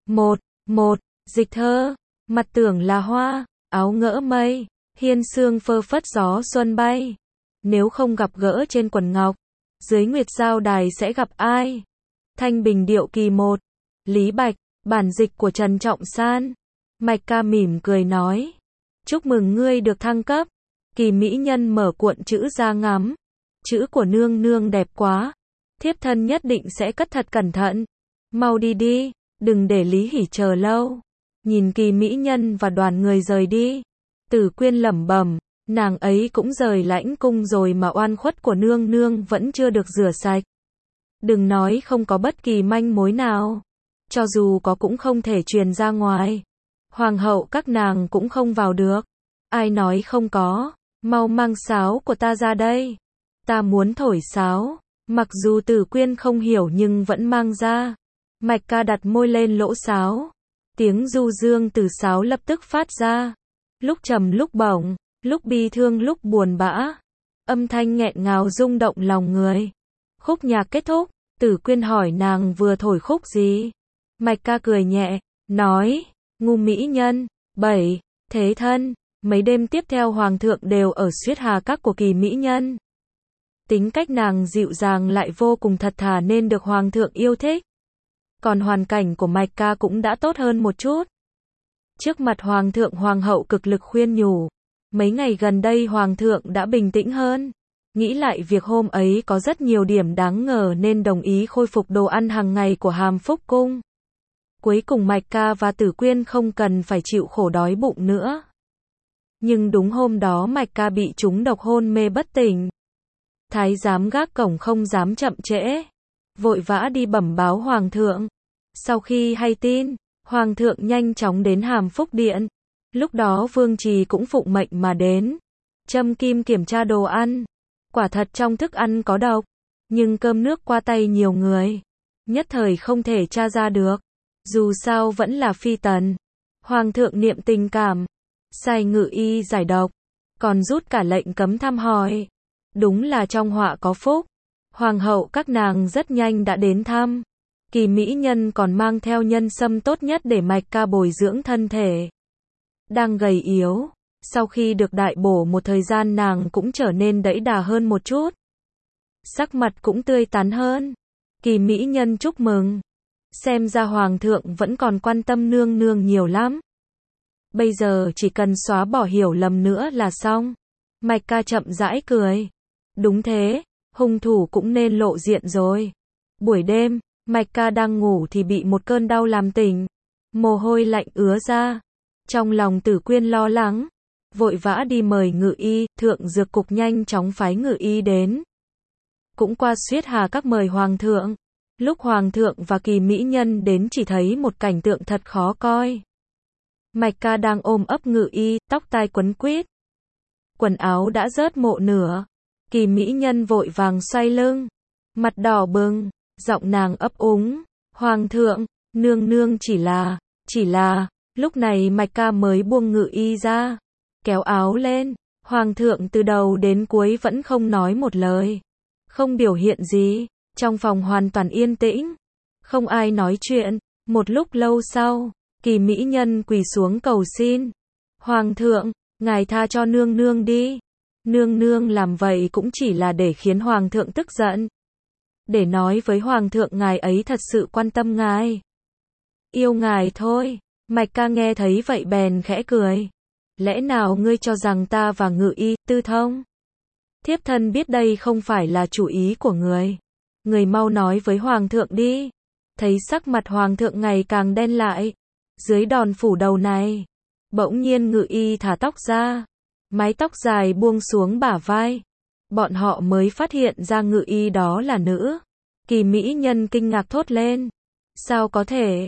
Một, dịch thơ, mặt tưởng là hoa, áo ngỡ mây, hiên sương phơ phất gió xuân bay. Nếu không gặp gỡ trên quần ngọc, dưới nguyệt giao đài sẽ gặp ai? Thanh Bình Điệu Kỳ 1, Lý Bạch, bản dịch của Trần Trọng San. Mạch Ca mỉm cười nói, chúc mừng ngươi được thăng cấp. Kỳ mỹ nhân mở cuộn chữ ra ngắm. Chữ của nương nương đẹp quá. Thiếp thân nhất định sẽ cất thật cẩn thận. Mau đi đi, đừng để Lý Hỉ chờ lâu. Nhìn Kỳ mỹ nhân và đoàn người rời đi, Tử Quyên lẩm bẩm, nàng ấy cũng rời lãnh cung rồi mà oan khuất của nương nương vẫn chưa được rửa sạch. Đừng nói không có bất kỳ manh mối nào, cho dù có cũng không thể truyền ra ngoài. Hoàng hậu các nàng cũng không vào được. Ai nói không có, mau mang sáo của ta ra đây. Ta muốn thổi sáo. Mặc dù Tử Quyên không hiểu nhưng vẫn mang ra. Mạch Ca đặt môi lên lỗ sáo. Tiếng du dương từ sáo lập tức phát ra. Lúc trầm lúc bổng, lúc bi thương lúc buồn bã. Âm thanh nghẹn ngào rung động lòng người. Khúc nhạc kết thúc, Tử Quyên hỏi nàng vừa thổi khúc gì. Mạch Ca cười nhẹ, nói, ngu mỹ nhân, 7, thế thân. Mấy đêm tiếp theo hoàng thượng đều ở Suyết Hà Các của Kỳ mỹ nhân. Tính cách nàng dịu dàng lại vô cùng thật thà nên được hoàng thượng yêu thích. Còn hoàn cảnh của Mạch Ca cũng đã tốt hơn một chút. Trước mặt hoàng thượng hoàng hậu cực lực khuyên nhủ. Mấy ngày gần đây hoàng thượng đã bình tĩnh hơn. Nghĩ lại việc hôm ấy có rất nhiều điểm đáng ngờ nên đồng ý khôi phục đồ ăn hàng ngày của Hàm Phúc Cung. Cuối cùng Mạch Ca và Tử Quyên không cần phải chịu khổ đói bụng nữa. Nhưng đúng hôm đó Mạch Ca bị trúng độc hôn mê bất tỉnh. Thái giám gác cổng không dám chậm trễ, vội vã đi bẩm báo hoàng thượng. Sau khi hay tin, hoàng thượng nhanh chóng đến Hàm Phúc Điện. Lúc đó Vương Trì cũng phụng mệnh mà đến. Châm kim kiểm tra đồ ăn. Quả thật trong thức ăn có độc, nhưng cơm nước qua tay nhiều người, nhất thời không thể tra ra được. Dù sao vẫn là phi tần. Hoàng thượng niệm tình cảm, sai ngự y giải độc, còn rút cả lệnh cấm thăm hỏi. Đúng là trong họa có phúc. Hoàng hậu các nàng rất nhanh đã đến thăm. Kỳ mỹ nhân còn mang theo nhân sâm tốt nhất để Mạch Ca bồi dưỡng thân thể. Đang gầy yếu, sau khi được đại bổ một thời gian nàng cũng trở nên đẫy đà hơn một chút. Sắc mặt cũng tươi tắn hơn. Kỳ mỹ nhân chúc mừng. Xem ra hoàng thượng vẫn còn quan tâm nương nương nhiều lắm. Bây giờ chỉ cần xóa bỏ hiểu lầm nữa là xong. Mạch Ca chậm rãi cười. Đúng thế, hung thủ cũng nên lộ diện rồi. Buổi đêm, Mạch Ca đang ngủ thì bị một cơn đau làm tỉnh. Mồ hôi lạnh ứa ra. Trong lòng Tử Quyên lo lắng, vội vã đi mời ngự y, thượng dược cục nhanh chóng phái ngự y đến. Cũng qua Xuyết Hà Các mời hoàng thượng. Lúc hoàng thượng và Kỳ mỹ nhân đến chỉ thấy một cảnh tượng thật khó coi. Mạch Ca đang ôm ấp ngự y, tóc tai quấn quýt. Quần áo đã rớt mộ nửa. Kỳ mỹ nhân vội vàng xoay lưng, mặt đỏ bừng, giọng nàng ấp úng, "Hoàng thượng, nương nương chỉ là." Lúc này Mạch Ca mới buông ngự y ra, kéo áo lên. Hoàng thượng từ đầu đến cuối vẫn không nói một lời, không biểu hiện gì. Trong phòng hoàn toàn yên tĩnh, không ai nói chuyện. Một lúc lâu sau, Kỳ mỹ nhân quỳ xuống cầu xin, "Hoàng thượng, ngài tha cho nương nương đi. Nương nương làm vậy cũng chỉ là để khiến hoàng thượng tức giận, để nói với hoàng thượng ngài ấy thật sự quan tâm ngài, yêu ngài thôi." Mạch Ca nghe thấy vậy bèn khẽ cười, "Lẽ nào ngươi cho rằng ta và ngự y tư thông? Thiếp thân biết đây không phải là chủ ý của người. Người mau nói với hoàng thượng đi." Thấy sắc mặt hoàng thượng ngày càng đen lại, dưới đòn phủ đầu này, bỗng nhiên ngự y thả tóc ra, mái tóc dài buông xuống bả vai. Bọn họ mới phát hiện ra ngự y đó là nữ. Kỳ mỹ nhân kinh ngạc thốt lên, "Sao có thể,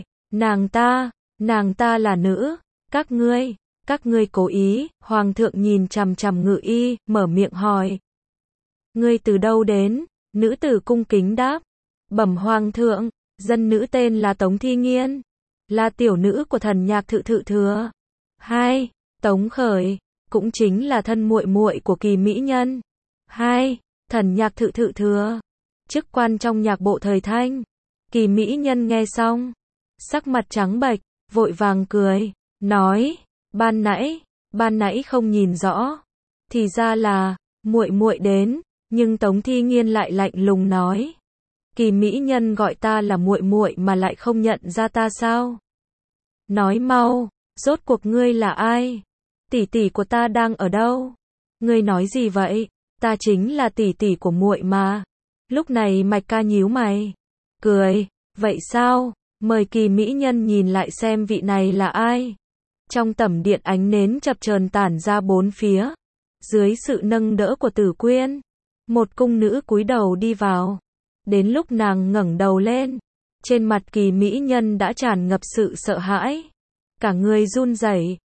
nàng ta là nữ, các ngươi cố ý." Hoàng thượng nhìn chằm chằm ngự y, mở miệng hỏi, "Ngươi từ đâu đến?" Nữ tử cung kính đáp, "Bẩm hoàng thượng, dân nữ tên là Tống Thi Nghiên, là tiểu nữ của thần nhạc thự thự thừa." Hai, Tống Khởi, cũng chính là thân muội muội của Kỳ mỹ nhân. Hai, thần nhạc thự thự thừa, chức quan trong nhạc bộ thời Thanh. Kỳ mỹ nhân nghe xong, sắc mặt trắng bệch, vội vàng cười, nói, ban nãy không nhìn rõ, thì ra là muội muội đến." Nhưng Tống Thi Nghiên lại lạnh lùng nói, "Kỳ mỹ nhân gọi ta là muội muội mà lại không nhận ra ta sao? Nói mau, rốt cuộc ngươi là ai? Tỷ tỷ của ta đang ở đâu?" "Ngươi nói gì vậy? Ta chính là tỷ tỷ của muội mà." Lúc này Mạch Ca nhíu mày, cười, "Vậy sao? Mời Kỳ mỹ nhân nhìn lại xem vị này là ai." Trong tẩm điện ánh nến chập chờn tản ra bốn phía. Dưới sự nâng đỡ của Tử Quyên, một cung nữ cúi đầu đi vào. Đến lúc nàng ngẩng đầu lên, trên mặt Kỳ mỹ nhân đã tràn ngập sự sợ hãi. Cả người run rẩy,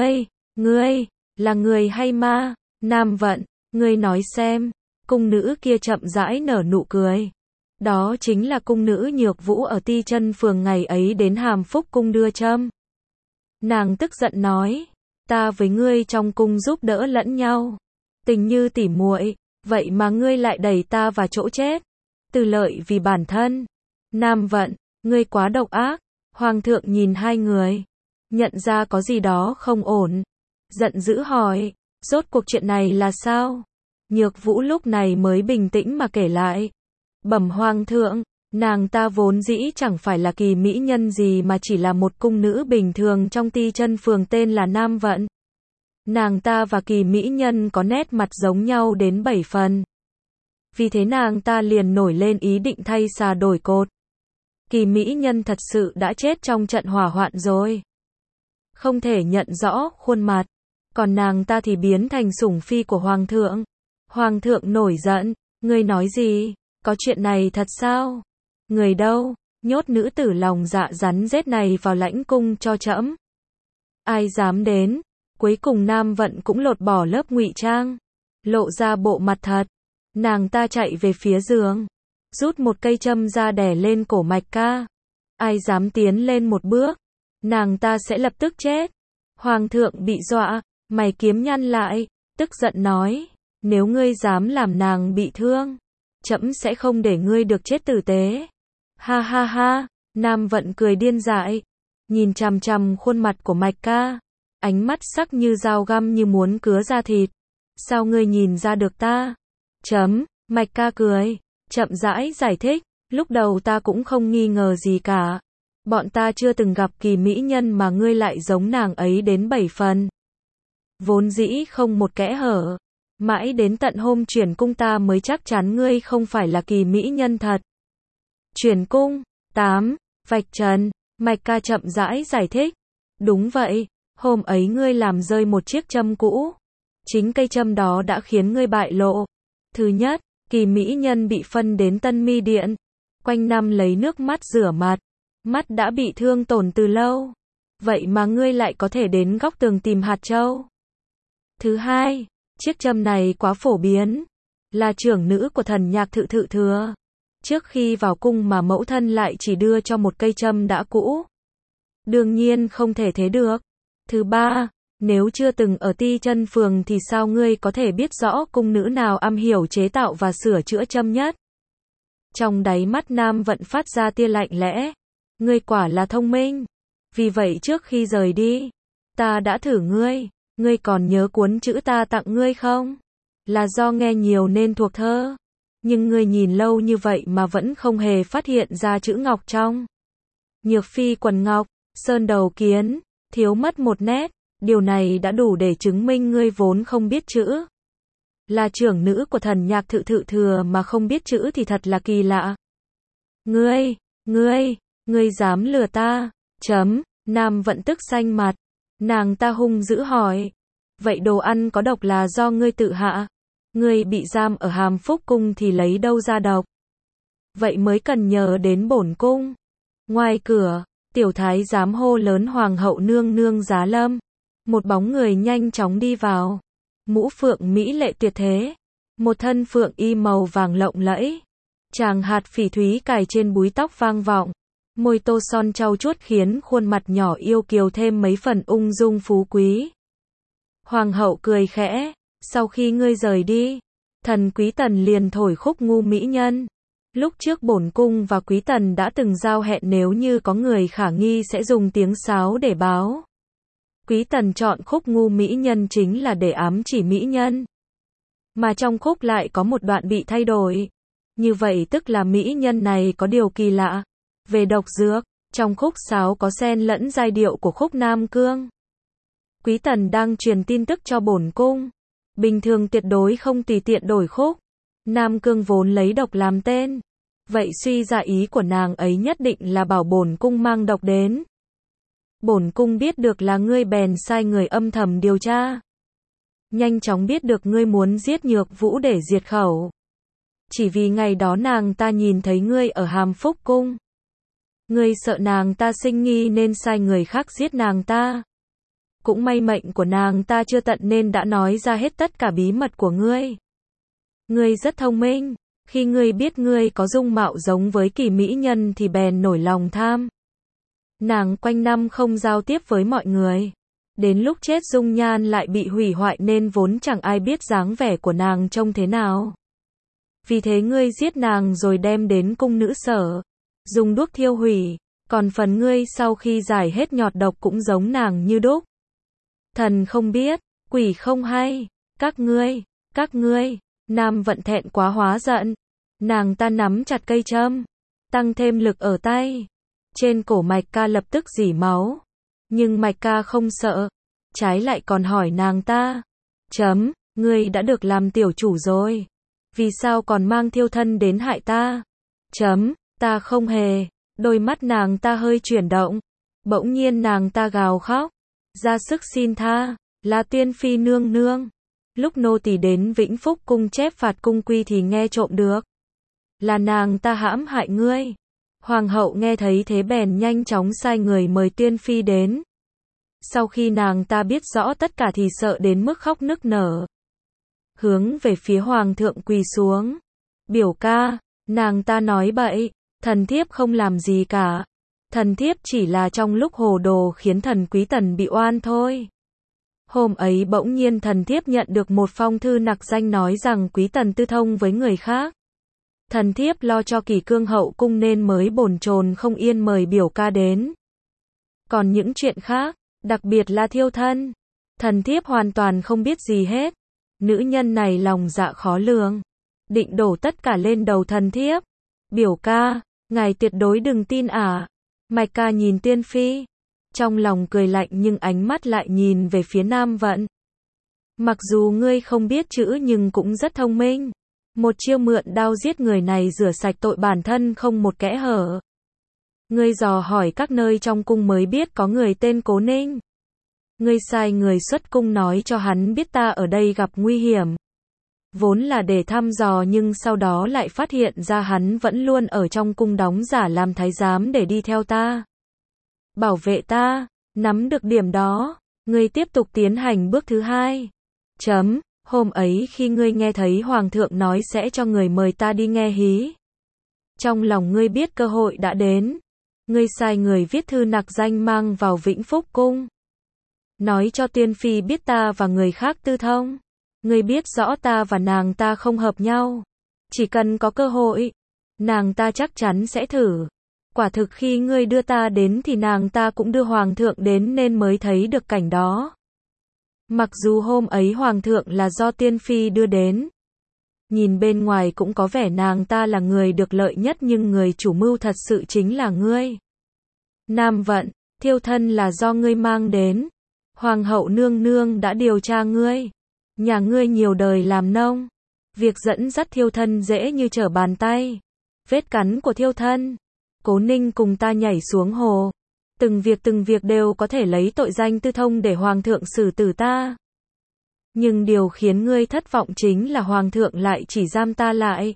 Ngươi, là người hay ma?" "Nam Vận, ngươi nói xem." Cung nữ kia chậm rãi nở nụ cười. "Đó chính là cung nữ Nhược Vũ ở Ti Chân phường ngày ấy đến Hàm Phúc cung đưa trâm." Nàng tức giận nói, "Ta với ngươi trong cung giúp đỡ lẫn nhau, tình như tỉ muội, vậy mà ngươi lại đẩy ta vào chỗ chết, tư lợi vì bản thân. Nam Vận, ngươi quá độc ác." Hoàng thượng nhìn hai người, nhận ra có gì đó không ổn, giận dữ hỏi, "Rốt cuộc chuyện này là sao?" Nhược Vũ lúc này mới bình tĩnh mà kể lại, "Bẩm hoàng thượng, nàng ta vốn dĩ chẳng phải là Kỳ mỹ nhân gì mà chỉ là một cung nữ bình thường trong Ti Chân phường tên là Nam Vận. Nàng ta và Kỳ mỹ nhân có nét mặt giống nhau đến 7 phần. Vì thế nàng ta liền nổi lên ý định thay xà đổi cột. Kỳ mỹ nhân thật sự đã chết trong trận hỏa hoạn rồi, không thể nhận rõ khuôn mặt, còn nàng ta thì biến thành sủng phi của hoàng thượng." Hoàng thượng nổi giận, "Ngươi nói gì? Có chuyện này thật sao? Người đâu? Nhốt nữ tử lòng dạ rắn rết này vào lãnh cung cho trẫm." Ai dám đến? Cuối cùng Nam Vận cũng lột bỏ lớp ngụy trang, lộ ra bộ mặt thật. Nàng ta chạy về phía giường, rút một cây châm ra đè lên cổ Mạch Ca. Ai dám tiến lên một bước, nàng ta sẽ lập tức chết. Hoàng thượng bị dọa, mày kiếm nhăn lại, tức giận nói, "Nếu ngươi dám làm nàng bị thương, trẫm sẽ không để ngươi được chết tử tế." Ha ha ha, Nam Vận cười điên dại, nhìn chằm chằm khuôn mặt của Mạch Ca, ánh mắt sắc như dao găm như muốn cứa ra thịt. "Sao ngươi nhìn ra được ta?" Mạch Ca cười, chậm rãi giải thích, "Lúc đầu ta cũng không nghi ngờ gì cả. Bọn ta chưa từng gặp Kỳ mỹ nhân mà ngươi lại giống nàng ấy đến 7 phần. Vốn dĩ không một kẽ hở. Mãi đến tận hôm chuyển cung ta mới chắc chắn ngươi không phải là Kỳ mỹ nhân thật." Chuyển cung, 8, vạch trần. Mạch Ca chậm rãi giải thích. Đúng vậy, hôm ấy ngươi làm rơi một chiếc châm cũ. Chính cây châm đó đã khiến ngươi bại lộ. Thứ nhất, kỳ mỹ nhân bị phân đến Tân Mi Điện. Quanh năm lấy nước mắt rửa mặt. Mắt đã bị thương tổn từ lâu. Vậy mà ngươi lại có thể đến góc tường tìm hạt châu. Thứ hai, chiếc châm này quá phổ biến. Là trưởng nữ của thần Nhạc Thự Thự Thừa. Trước khi vào cung mà mẫu thân lại chỉ đưa cho một cây châm đã cũ. Đương nhiên không thể thế được. Thứ ba, nếu chưa từng ở Ti Chân Phường thì sao ngươi có thể biết rõ cung nữ nào am hiểu chế tạo và sửa chữa châm nhất? Trong đáy mắt Nam Vận phát ra tia lạnh lẽ. Ngươi quả là thông minh. Vì vậy trước khi rời đi, ta đã thử ngươi. Ngươi còn nhớ cuốn chữ ta tặng ngươi không? Là do nghe nhiều nên thuộc thơ. Nhưng ngươi nhìn lâu như vậy mà vẫn không hề phát hiện ra chữ ngọc trong. Nhược phi quần ngọc, sơn đầu kiến, thiếu mất một nét. Điều này đã đủ để chứng minh ngươi vốn không biết chữ. Là trưởng nữ của thần Nhạc Thự Thự Thừa mà không biết chữ thì thật là kỳ lạ. Ngươi dám lừa ta? Nam Vận tức xanh mặt. Nàng ta hung dữ hỏi. Vậy đồ ăn có độc là do ngươi tự hạ? Ngươi bị giam ở Hàm Phúc Cung thì lấy đâu ra độc? Vậy mới cần nhờ đến bổn cung. Ngoài cửa, tiểu thái giám hô lớn hoàng hậu nương nương giá lâm. Một bóng người nhanh chóng đi vào. Mũ phượng mỹ lệ tuyệt thế. Một thân phượng y màu vàng lộng lẫy. Tràng hạt phỉ thúy cài trên búi tóc vang vọng. Môi tô son trau chuốt khiến khuôn mặt nhỏ yêu kiều thêm mấy phần ung dung phú quý. Hoàng hậu cười khẽ. Sau khi ngươi rời đi, thần Quý Tần liền thổi khúc ngu mỹ nhân. Lúc trước bổn cung và Quý Tần đã từng giao hẹn nếu như có người khả nghi sẽ dùng tiếng sáo để báo. Quý Tần chọn khúc ngu mỹ nhân chính là để ám chỉ mỹ nhân. Mà trong khúc lại có một đoạn bị thay đổi. Như vậy tức là mỹ nhân này có điều kỳ lạ. Về độc dược, trong khúc sáo có xen lẫn giai điệu của khúc Nam Cương. Quý Tần đang truyền tin tức cho bổn cung. Bình thường tuyệt đối không tùy tiện đổi khúc. Nam Cương vốn lấy độc làm tên. Vậy suy ra ý của nàng ấy nhất định là bảo bổn cung mang độc đến. Bổn cung biết được là ngươi bèn sai người âm thầm điều tra. Nhanh chóng biết được ngươi muốn giết Nhược Vũ để diệt khẩu. Chỉ vì ngày đó nàng ta nhìn thấy ngươi ở Hàm Phúc Cung. Ngươi sợ nàng ta sinh nghi nên sai người khác giết nàng ta. Cũng may mệnh của nàng ta chưa tận nên đã nói ra hết tất cả bí mật của ngươi. Ngươi rất thông minh. Khi ngươi biết ngươi có dung mạo giống với kỳ mỹ nhân thì bèn nổi lòng tham. Nàng quanh năm không giao tiếp với mọi người. Đến lúc chết dung nhan lại bị hủy hoại nên vốn chẳng ai biết dáng vẻ của nàng trông thế nào. Vì thế ngươi giết nàng rồi đem đến cung nữ Sở. Dùng đuốc thiêu hủy. Còn phần ngươi sau khi giải hết nhọt độc cũng giống nàng như đúc. Thần không biết, quỷ không hay. Các ngươi. Nam Vận thẹn quá hóa giận. Nàng ta nắm chặt cây châm. Tăng thêm lực ở tay. Trên cổ Mạch Ca lập tức rỉ máu. Nhưng Mạch Ca không sợ. Trái lại còn hỏi nàng ta. Ngươi đã được làm tiểu chủ rồi. Vì sao còn mang thiêu thân đến hại ta? Ta không hề. Đôi mắt nàng ta hơi chuyển động. Bỗng nhiên nàng ta gào khóc. Ra sức xin tha. Là Tiên Phi nương nương. Lúc nô tỳ đến Vĩnh Phúc Cung chép phạt cung quy thì nghe trộm được. Là nàng ta hãm hại ngươi. Hoàng hậu nghe thấy thế bèn nhanh chóng sai người mời Tiên Phi đến. Sau khi nàng ta biết rõ tất cả thì sợ đến mức khóc nức nở. Hướng về phía hoàng thượng quỳ xuống. Biểu ca, nàng ta nói bậy, thần thiếp không làm gì cả. Thần thiếp chỉ là trong lúc hồ đồ khiến thần Quý Tần bị oan thôi. Hôm ấy bỗng nhiên thần thiếp nhận được một phong thư nặc danh nói rằng Quý Tần tư thông với người khác. Thần thiếp lo cho kỷ cương hậu cung nên mới bồn chồn không yên mời biểu ca đến. Còn những chuyện khác, đặc biệt là thiêu thân, thần thiếp hoàn toàn không biết gì hết. Nữ nhân này lòng dạ khó lường, định đổ tất cả lên đầu thần thiếp. Biểu ca, ngài tuyệt đối đừng tin ả. Mạch Ca nhìn Tiên Phi, trong lòng cười lạnh nhưng ánh mắt lại nhìn về phía Nam Vận. Mặc dù ngươi không biết chữ nhưng cũng rất thông minh. Một chiêu mượn đao giết người này rửa sạch tội bản thân không một kẽ hở. Ngươi dò hỏi các nơi trong cung mới biết có người tên Cố Ninh. Ngươi sai người xuất cung nói cho hắn biết ta ở đây gặp nguy hiểm. Vốn là để thăm dò nhưng sau đó lại phát hiện ra hắn vẫn luôn ở trong cung đóng giả làm thái giám để đi theo ta. Bảo vệ ta, nắm được điểm đó, ngươi tiếp tục tiến hành bước thứ hai. Hôm ấy khi ngươi nghe thấy Hoàng thượng nói sẽ cho người mời ta đi nghe hí. Trong lòng ngươi biết cơ hội đã đến. Ngươi sai người viết thư nặc danh mang vào Vĩnh Phúc cung. Nói cho Tiên Phi biết ta và người khác tư thông. Ngươi biết rõ ta và nàng ta không hợp nhau. Chỉ cần có cơ hội, nàng ta chắc chắn sẽ thử. Quả thực khi ngươi đưa ta đến thì nàng ta cũng đưa Hoàng thượng đến nên mới thấy được cảnh đó. Mặc dù hôm ấy Hoàng thượng là do Tiên Phi đưa đến. Nhìn bên ngoài cũng có vẻ nàng ta là người được lợi nhất nhưng người chủ mưu thật sự chính là ngươi. Nam Vận, thiêu thân là do ngươi mang đến. Hoàng hậu nương nương đã điều tra ngươi. Nhà ngươi nhiều đời làm nông. Việc dẫn dắt thiêu thân dễ như trở bàn tay. Vết cắn của thiêu thân. Cố Ninh cùng ta nhảy xuống hồ. Từng việc đều có thể lấy tội danh tư thông để Hoàng thượng xử tử ta. Nhưng điều khiến ngươi thất vọng chính là Hoàng thượng lại chỉ giam ta lại.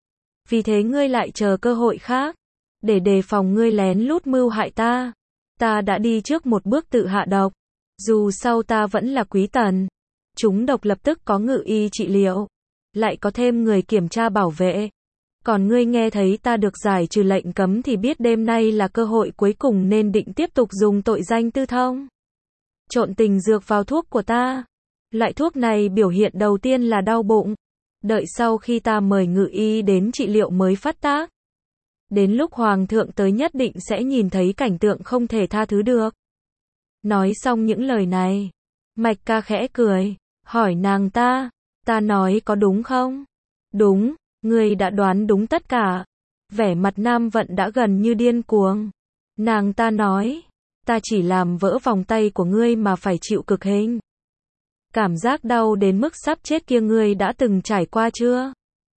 Vì thế ngươi lại chờ cơ hội khác. Để đề phòng ngươi lén lút mưu hại ta. Ta đã đi trước một bước tự hạ độc. Dù sau ta vẫn là quý tần. Chúng độc lập tức có ngự y trị liệu. Lại có thêm người kiểm tra bảo vệ. Còn ngươi nghe thấy ta được giải trừ lệnh cấm thì biết đêm nay là cơ hội cuối cùng nên định tiếp tục dùng tội danh tư thông. Trộn tình dược vào thuốc của ta. Loại thuốc này biểu hiện đầu tiên là đau bụng. Đợi sau khi ta mời ngự y đến trị liệu mới phát tác. Đến lúc Hoàng thượng tới nhất định sẽ nhìn thấy cảnh tượng không thể tha thứ được. Nói xong những lời này, Mạch Ca khẽ cười, hỏi nàng ta nói có đúng không? Đúng, ngươi đã đoán đúng tất cả. Vẻ mặt Nam Vận đã gần như điên cuồng. Nàng ta nói, ta chỉ làm vỡ vòng tay của ngươi mà phải chịu cực hình. Cảm giác đau đến mức sắp chết kia ngươi đã từng trải qua chưa?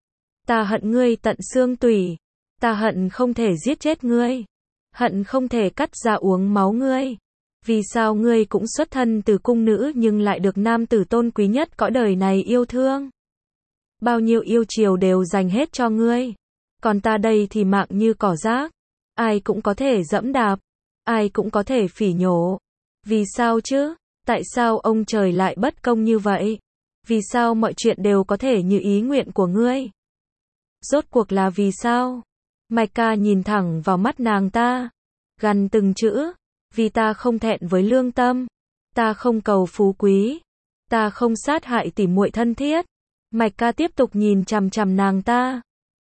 Ta hận ngươi tận xương tủy. Ta hận không thể giết chết ngươi. Hận không thể cắt ra uống máu ngươi. Vì sao ngươi cũng xuất thân từ cung nữ nhưng lại được nam tử tôn quý nhất cõi đời này yêu thương? Bao nhiêu yêu chiều đều dành hết cho ngươi. Còn ta đây thì mạng như cỏ rác. Ai cũng có thể dẫm đạp. Ai cũng có thể phỉ nhổ. Vì sao chứ? Tại sao ông trời lại bất công như vậy? Vì sao mọi chuyện đều có thể như ý nguyện của ngươi? Rốt cuộc là vì sao? Mạch Ca nhìn thẳng vào mắt nàng ta. Gằn từng chữ. Vì ta không thẹn với lương tâm. Ta không cầu phú quý. Ta không sát hại tỉ muội thân thiết. Mạch Ca tiếp tục nhìn chằm chằm nàng ta.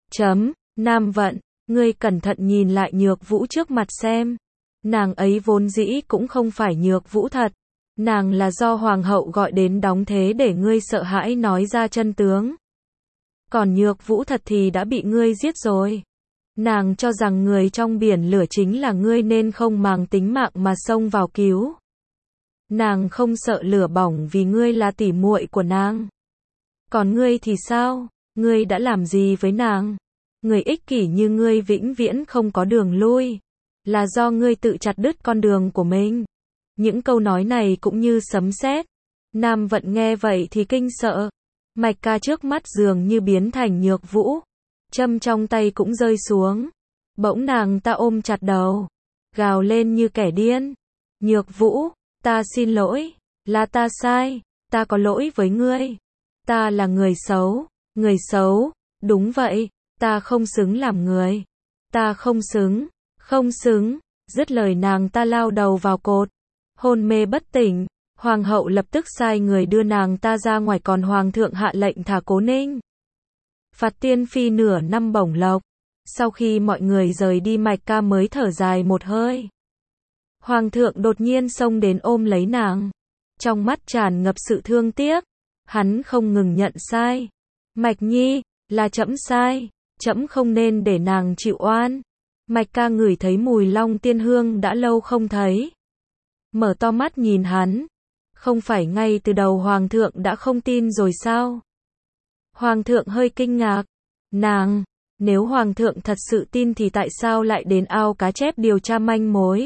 Nam Vận, ngươi cẩn thận nhìn lại Nhược Vũ trước mặt xem. Nàng ấy vốn dĩ cũng không phải Nhược Vũ thật. Nàng là do Hoàng hậu gọi đến đóng thế để ngươi sợ hãi nói ra chân tướng. Còn Nhược Vũ thật thì đã bị ngươi giết rồi. Nàng cho rằng người trong biển lửa chính là ngươi nên không màng tính mạng mà xông vào cứu. Nàng không sợ lửa bỏng vì ngươi là tỉ muội của nàng. Còn ngươi thì sao? Ngươi đã làm gì với nàng? Người ích kỷ như ngươi vĩnh viễn không có đường lui. Là do ngươi tự chặt đứt con đường của mình. Những câu nói này cũng như sấm sét. Nam Vận nghe vậy thì kinh sợ. Mạch Ca trước mắt dường như biến thành Nhược Vũ. Châm trong tay cũng rơi xuống. Bỗng nàng ta ôm chặt đầu. Gào lên như kẻ điên. Nhược Vũ, ta xin lỗi. Là ta sai. Ta có lỗi với ngươi. Ta là người xấu. Người xấu. Đúng vậy. Ta không xứng làm người. Ta không xứng. Không xứng. Dứt lời nàng ta lao đầu vào cột. Hôn mê bất tỉnh. Hoàng hậu lập tức sai người đưa nàng ta ra ngoài còn Hoàng thượng hạ lệnh thả Cố Ninh. Phạt Tiên Phi nửa năm bổng lộc. Sau khi mọi người rời đi Mạch Ca mới thở dài một hơi. Hoàng thượng đột nhiên xông đến ôm lấy nàng. Trong mắt tràn ngập sự thương tiếc. Hắn không ngừng nhận sai. Mạch Nhi, là trẫm sai. Trẫm không nên để nàng chịu oan. Mạch Ca ngửi thấy mùi long tiên hương đã lâu không thấy. Mở to mắt nhìn hắn. Không phải ngay từ đầu Hoàng thượng đã không tin rồi sao? Hoàng thượng hơi kinh ngạc. Nếu hoàng thượng thật sự tin thì tại sao lại đến ao cá chép điều tra manh mối?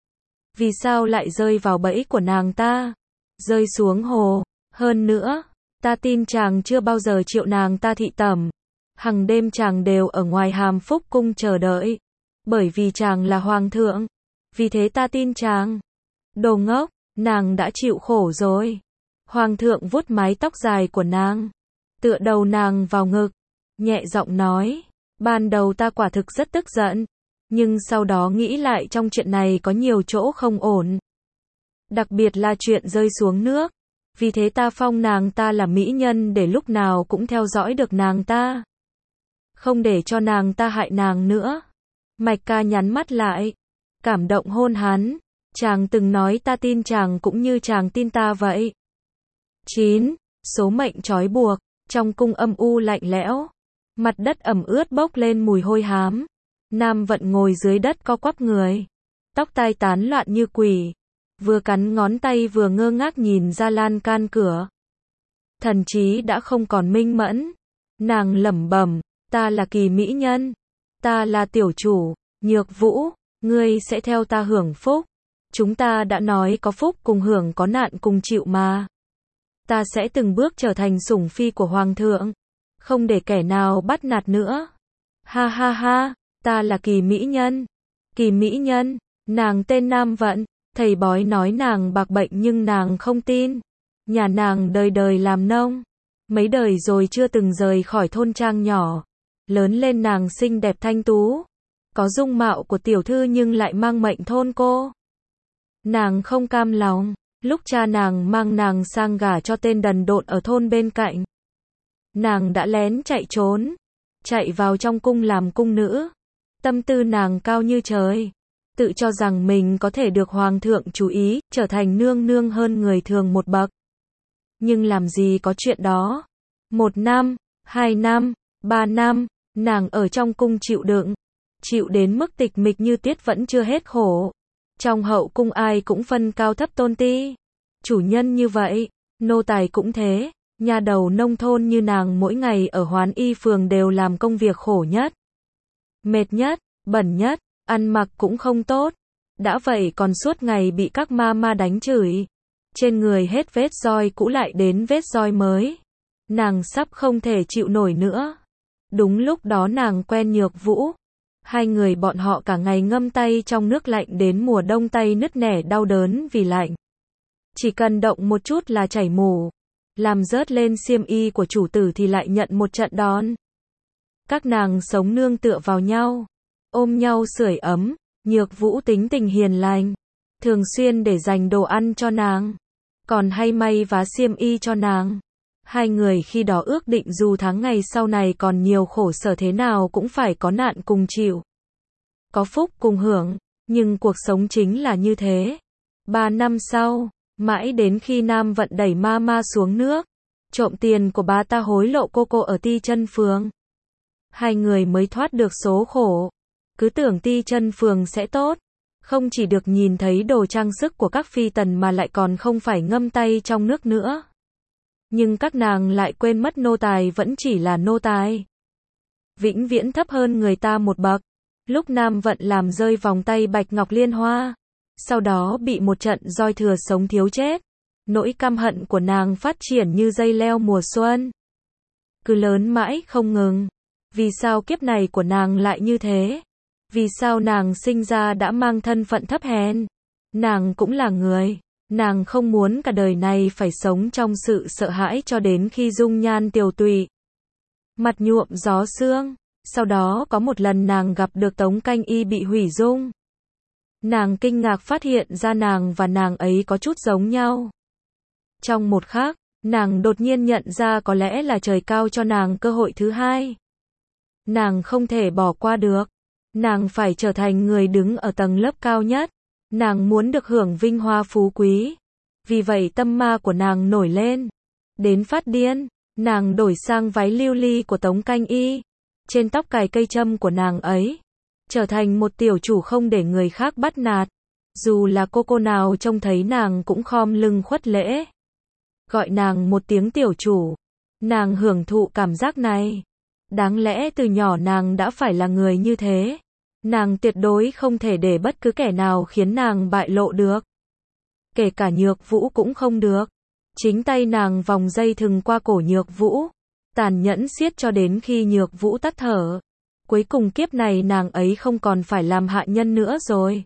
Vì sao lại rơi vào bẫy của nàng ta? Rơi xuống hồ. Hơn nữa, ta tin chàng chưa bao giờ chịu nàng ta thị tẩm. Hằng đêm chàng đều ở ngoài Hàm Phúc cung chờ đợi. Bởi vì chàng là hoàng thượng. Vì thế ta tin chàng. Đồ ngốc, nàng đã chịu khổ rồi. Hoàng thượng vuốt mái tóc dài của nàng. Tựa đầu nàng vào ngực. Nhẹ giọng nói. Ban đầu ta quả thực rất tức giận. Nhưng sau đó nghĩ lại trong chuyện này có nhiều chỗ không ổn. Đặc biệt là chuyện rơi xuống nước. Vì thế ta phong nàng ta là mỹ nhân để lúc nào cũng theo dõi được nàng ta. Không để cho nàng ta hại nàng nữa. Mạch ca nhắn mắt lại. Cảm động hôn hắn. Chàng từng nói ta tin chàng cũng như chàng tin ta vậy. 9. Số mệnh trói buộc. Trong cung âm u lạnh lẽo. Mặt đất ẩm ướt bốc lên mùi hôi hám. Nam Vận ngồi dưới đất co quắp người. Tóc tai tán loạn như quỷ. Vừa cắn ngón tay vừa ngơ ngác nhìn ra lan can cửa. Thần trí đã không còn minh mẫn. Nàng lẩm bẩm, ta là kỳ mỹ nhân. Ta là tiểu chủ, Nhược Vũ, ngươi sẽ theo ta hưởng phúc. Chúng ta đã nói có phúc cùng hưởng có nạn cùng chịu mà. Ta sẽ từng bước trở thành sủng phi của hoàng thượng. Không để kẻ nào bắt nạt nữa. Ha ha ha, ta là kỳ mỹ nhân. Kỳ mỹ nhân, nàng tên Nam Vận. Thầy bói nói nàng bạc bệnh nhưng nàng không tin. Nhà nàng đời đời làm nông. Mấy đời rồi chưa từng rời khỏi thôn trang nhỏ. Lớn lên nàng xinh đẹp thanh tú. Có dung mạo của tiểu thư nhưng lại mang mệnh thôn cô. Nàng không cam lòng. Lúc cha nàng mang nàng sang gả cho tên đần độn ở thôn bên cạnh. Nàng đã lén chạy trốn. Chạy vào trong cung làm cung nữ. Tâm tư nàng cao như trời. Tự cho rằng mình có thể được hoàng thượng chú ý, trở thành nương nương hơn người thường một bậc. Nhưng làm gì có chuyện đó. 1 năm, 2 năm, 3 năm, nàng ở trong cung chịu đựng. Chịu đến mức tịch mịch như tiết vẫn chưa hết khổ. Trong hậu cung ai cũng phân cao thấp tôn ti. Chủ nhân như vậy, nô tài cũng thế. Nhà đầu nông thôn như nàng mỗi ngày ở Hoán Y phường đều làm công việc khổ nhất. Mệt nhất, bẩn nhất. Ăn mặc cũng không tốt. Đã vậy còn suốt ngày bị các ma đánh chửi. Trên người hết vết roi cũ lại đến vết roi mới. Nàng sắp không thể chịu nổi nữa. Đúng lúc đó nàng quen Nhược Vũ. Hai người bọn họ cả ngày ngâm tay trong nước lạnh đến mùa đông tay nứt nẻ đau đớn vì lạnh. Chỉ cần động một chút là chảy mủ. Làm rớt lên xiêm y của chủ tử thì lại nhận một trận đòn. Các nàng sống nương tựa vào nhau. Ôm nhau sưởi ấm. Nhược Vũ tính tình hiền lành. Thường xuyên để dành đồ ăn cho nàng. Còn hay may vá xiêm y cho nàng. Hai người khi đó ước định dù tháng ngày sau này còn nhiều khổ sở thế nào cũng phải có nạn cùng chịu. Có phúc cùng hưởng. Nhưng cuộc sống chính là như thế. 3 năm sau, mãi đến khi Nam Vận đẩy ma xuống nước. Trộm tiền của bà ta hối lộ cô ở Ti Chân Phường. Hai người mới thoát được số khổ. Cứ tưởng Ti Chân Phường sẽ tốt. Không chỉ được nhìn thấy đồ trang sức của các phi tần mà lại còn không phải ngâm tay trong nước nữa. Nhưng các nàng lại quên mất nô tài vẫn chỉ là nô tài. Vĩnh viễn thấp hơn người ta một bậc. Lúc Nam Vận làm rơi vòng tay bạch ngọc liên hoa. Sau đó bị một trận roi thừa sống thiếu chết. Nỗi căm hận của nàng phát triển như dây leo mùa xuân. Cứ lớn mãi không ngừng. Vì sao kiếp này của nàng lại như thế? Vì sao nàng sinh ra đã mang thân phận thấp hèn? Nàng cũng là người. Nàng không muốn cả đời này phải sống trong sự sợ hãi cho đến khi dung nhan tiều tụy. Mặt nhuộm gió sương. Sau đó có một lần nàng gặp được Tống Canh Y bị hủy dung. Nàng kinh ngạc phát hiện ra nàng và nàng ấy có chút giống nhau. Trong một khắc, nàng đột nhiên nhận ra có lẽ là trời cao cho nàng cơ hội thứ hai. Nàng không thể bỏ qua được. Nàng phải trở thành người đứng ở tầng lớp cao nhất. Nàng muốn được hưởng vinh hoa phú quý. Vì vậy tâm ma của nàng nổi lên. Đến phát điên, nàng đổi sang váy lưu ly của Tống Canh Y. Trên tóc cài cây châm của nàng ấy. Trở thành một tiểu chủ không để người khác bắt nạt. Dù là cô nào trông thấy nàng cũng khom lưng khuất lễ. Gọi nàng một tiếng tiểu chủ. Nàng hưởng thụ cảm giác này. Đáng lẽ từ nhỏ nàng đã phải là người như thế. Nàng tuyệt đối không thể để bất cứ kẻ nào khiến nàng bại lộ được. Kể cả Nhược Vũ cũng không được. Chính tay nàng vòng dây thừng qua cổ Nhược Vũ, tàn nhẫn siết cho đến khi Nhược Vũ tắt thở. Cuối cùng kiếp này nàng ấy không còn phải làm hạ nhân nữa rồi.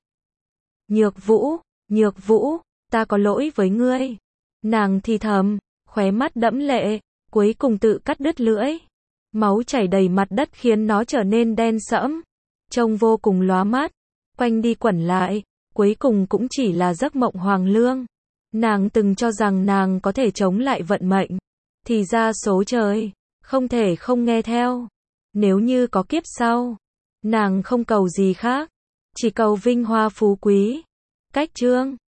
Nhược Vũ, ta có lỗi với ngươi. Nàng thì thầm, khóe mắt đẫm lệ, cuối cùng tự cắt đứt lưỡi. Máu chảy đầy mặt đất khiến nó trở nên đen sẫm, trông vô cùng lóa mắt, quanh đi quẩn lại, cuối cùng cũng chỉ là giấc mộng hoang lương. Nàng từng cho rằng nàng có thể chống lại vận mệnh, thì ra số trời, không thể không nghe theo. Nếu như có kiếp sau, nàng không cầu gì khác, chỉ cầu vinh hoa phú quý. Cách chương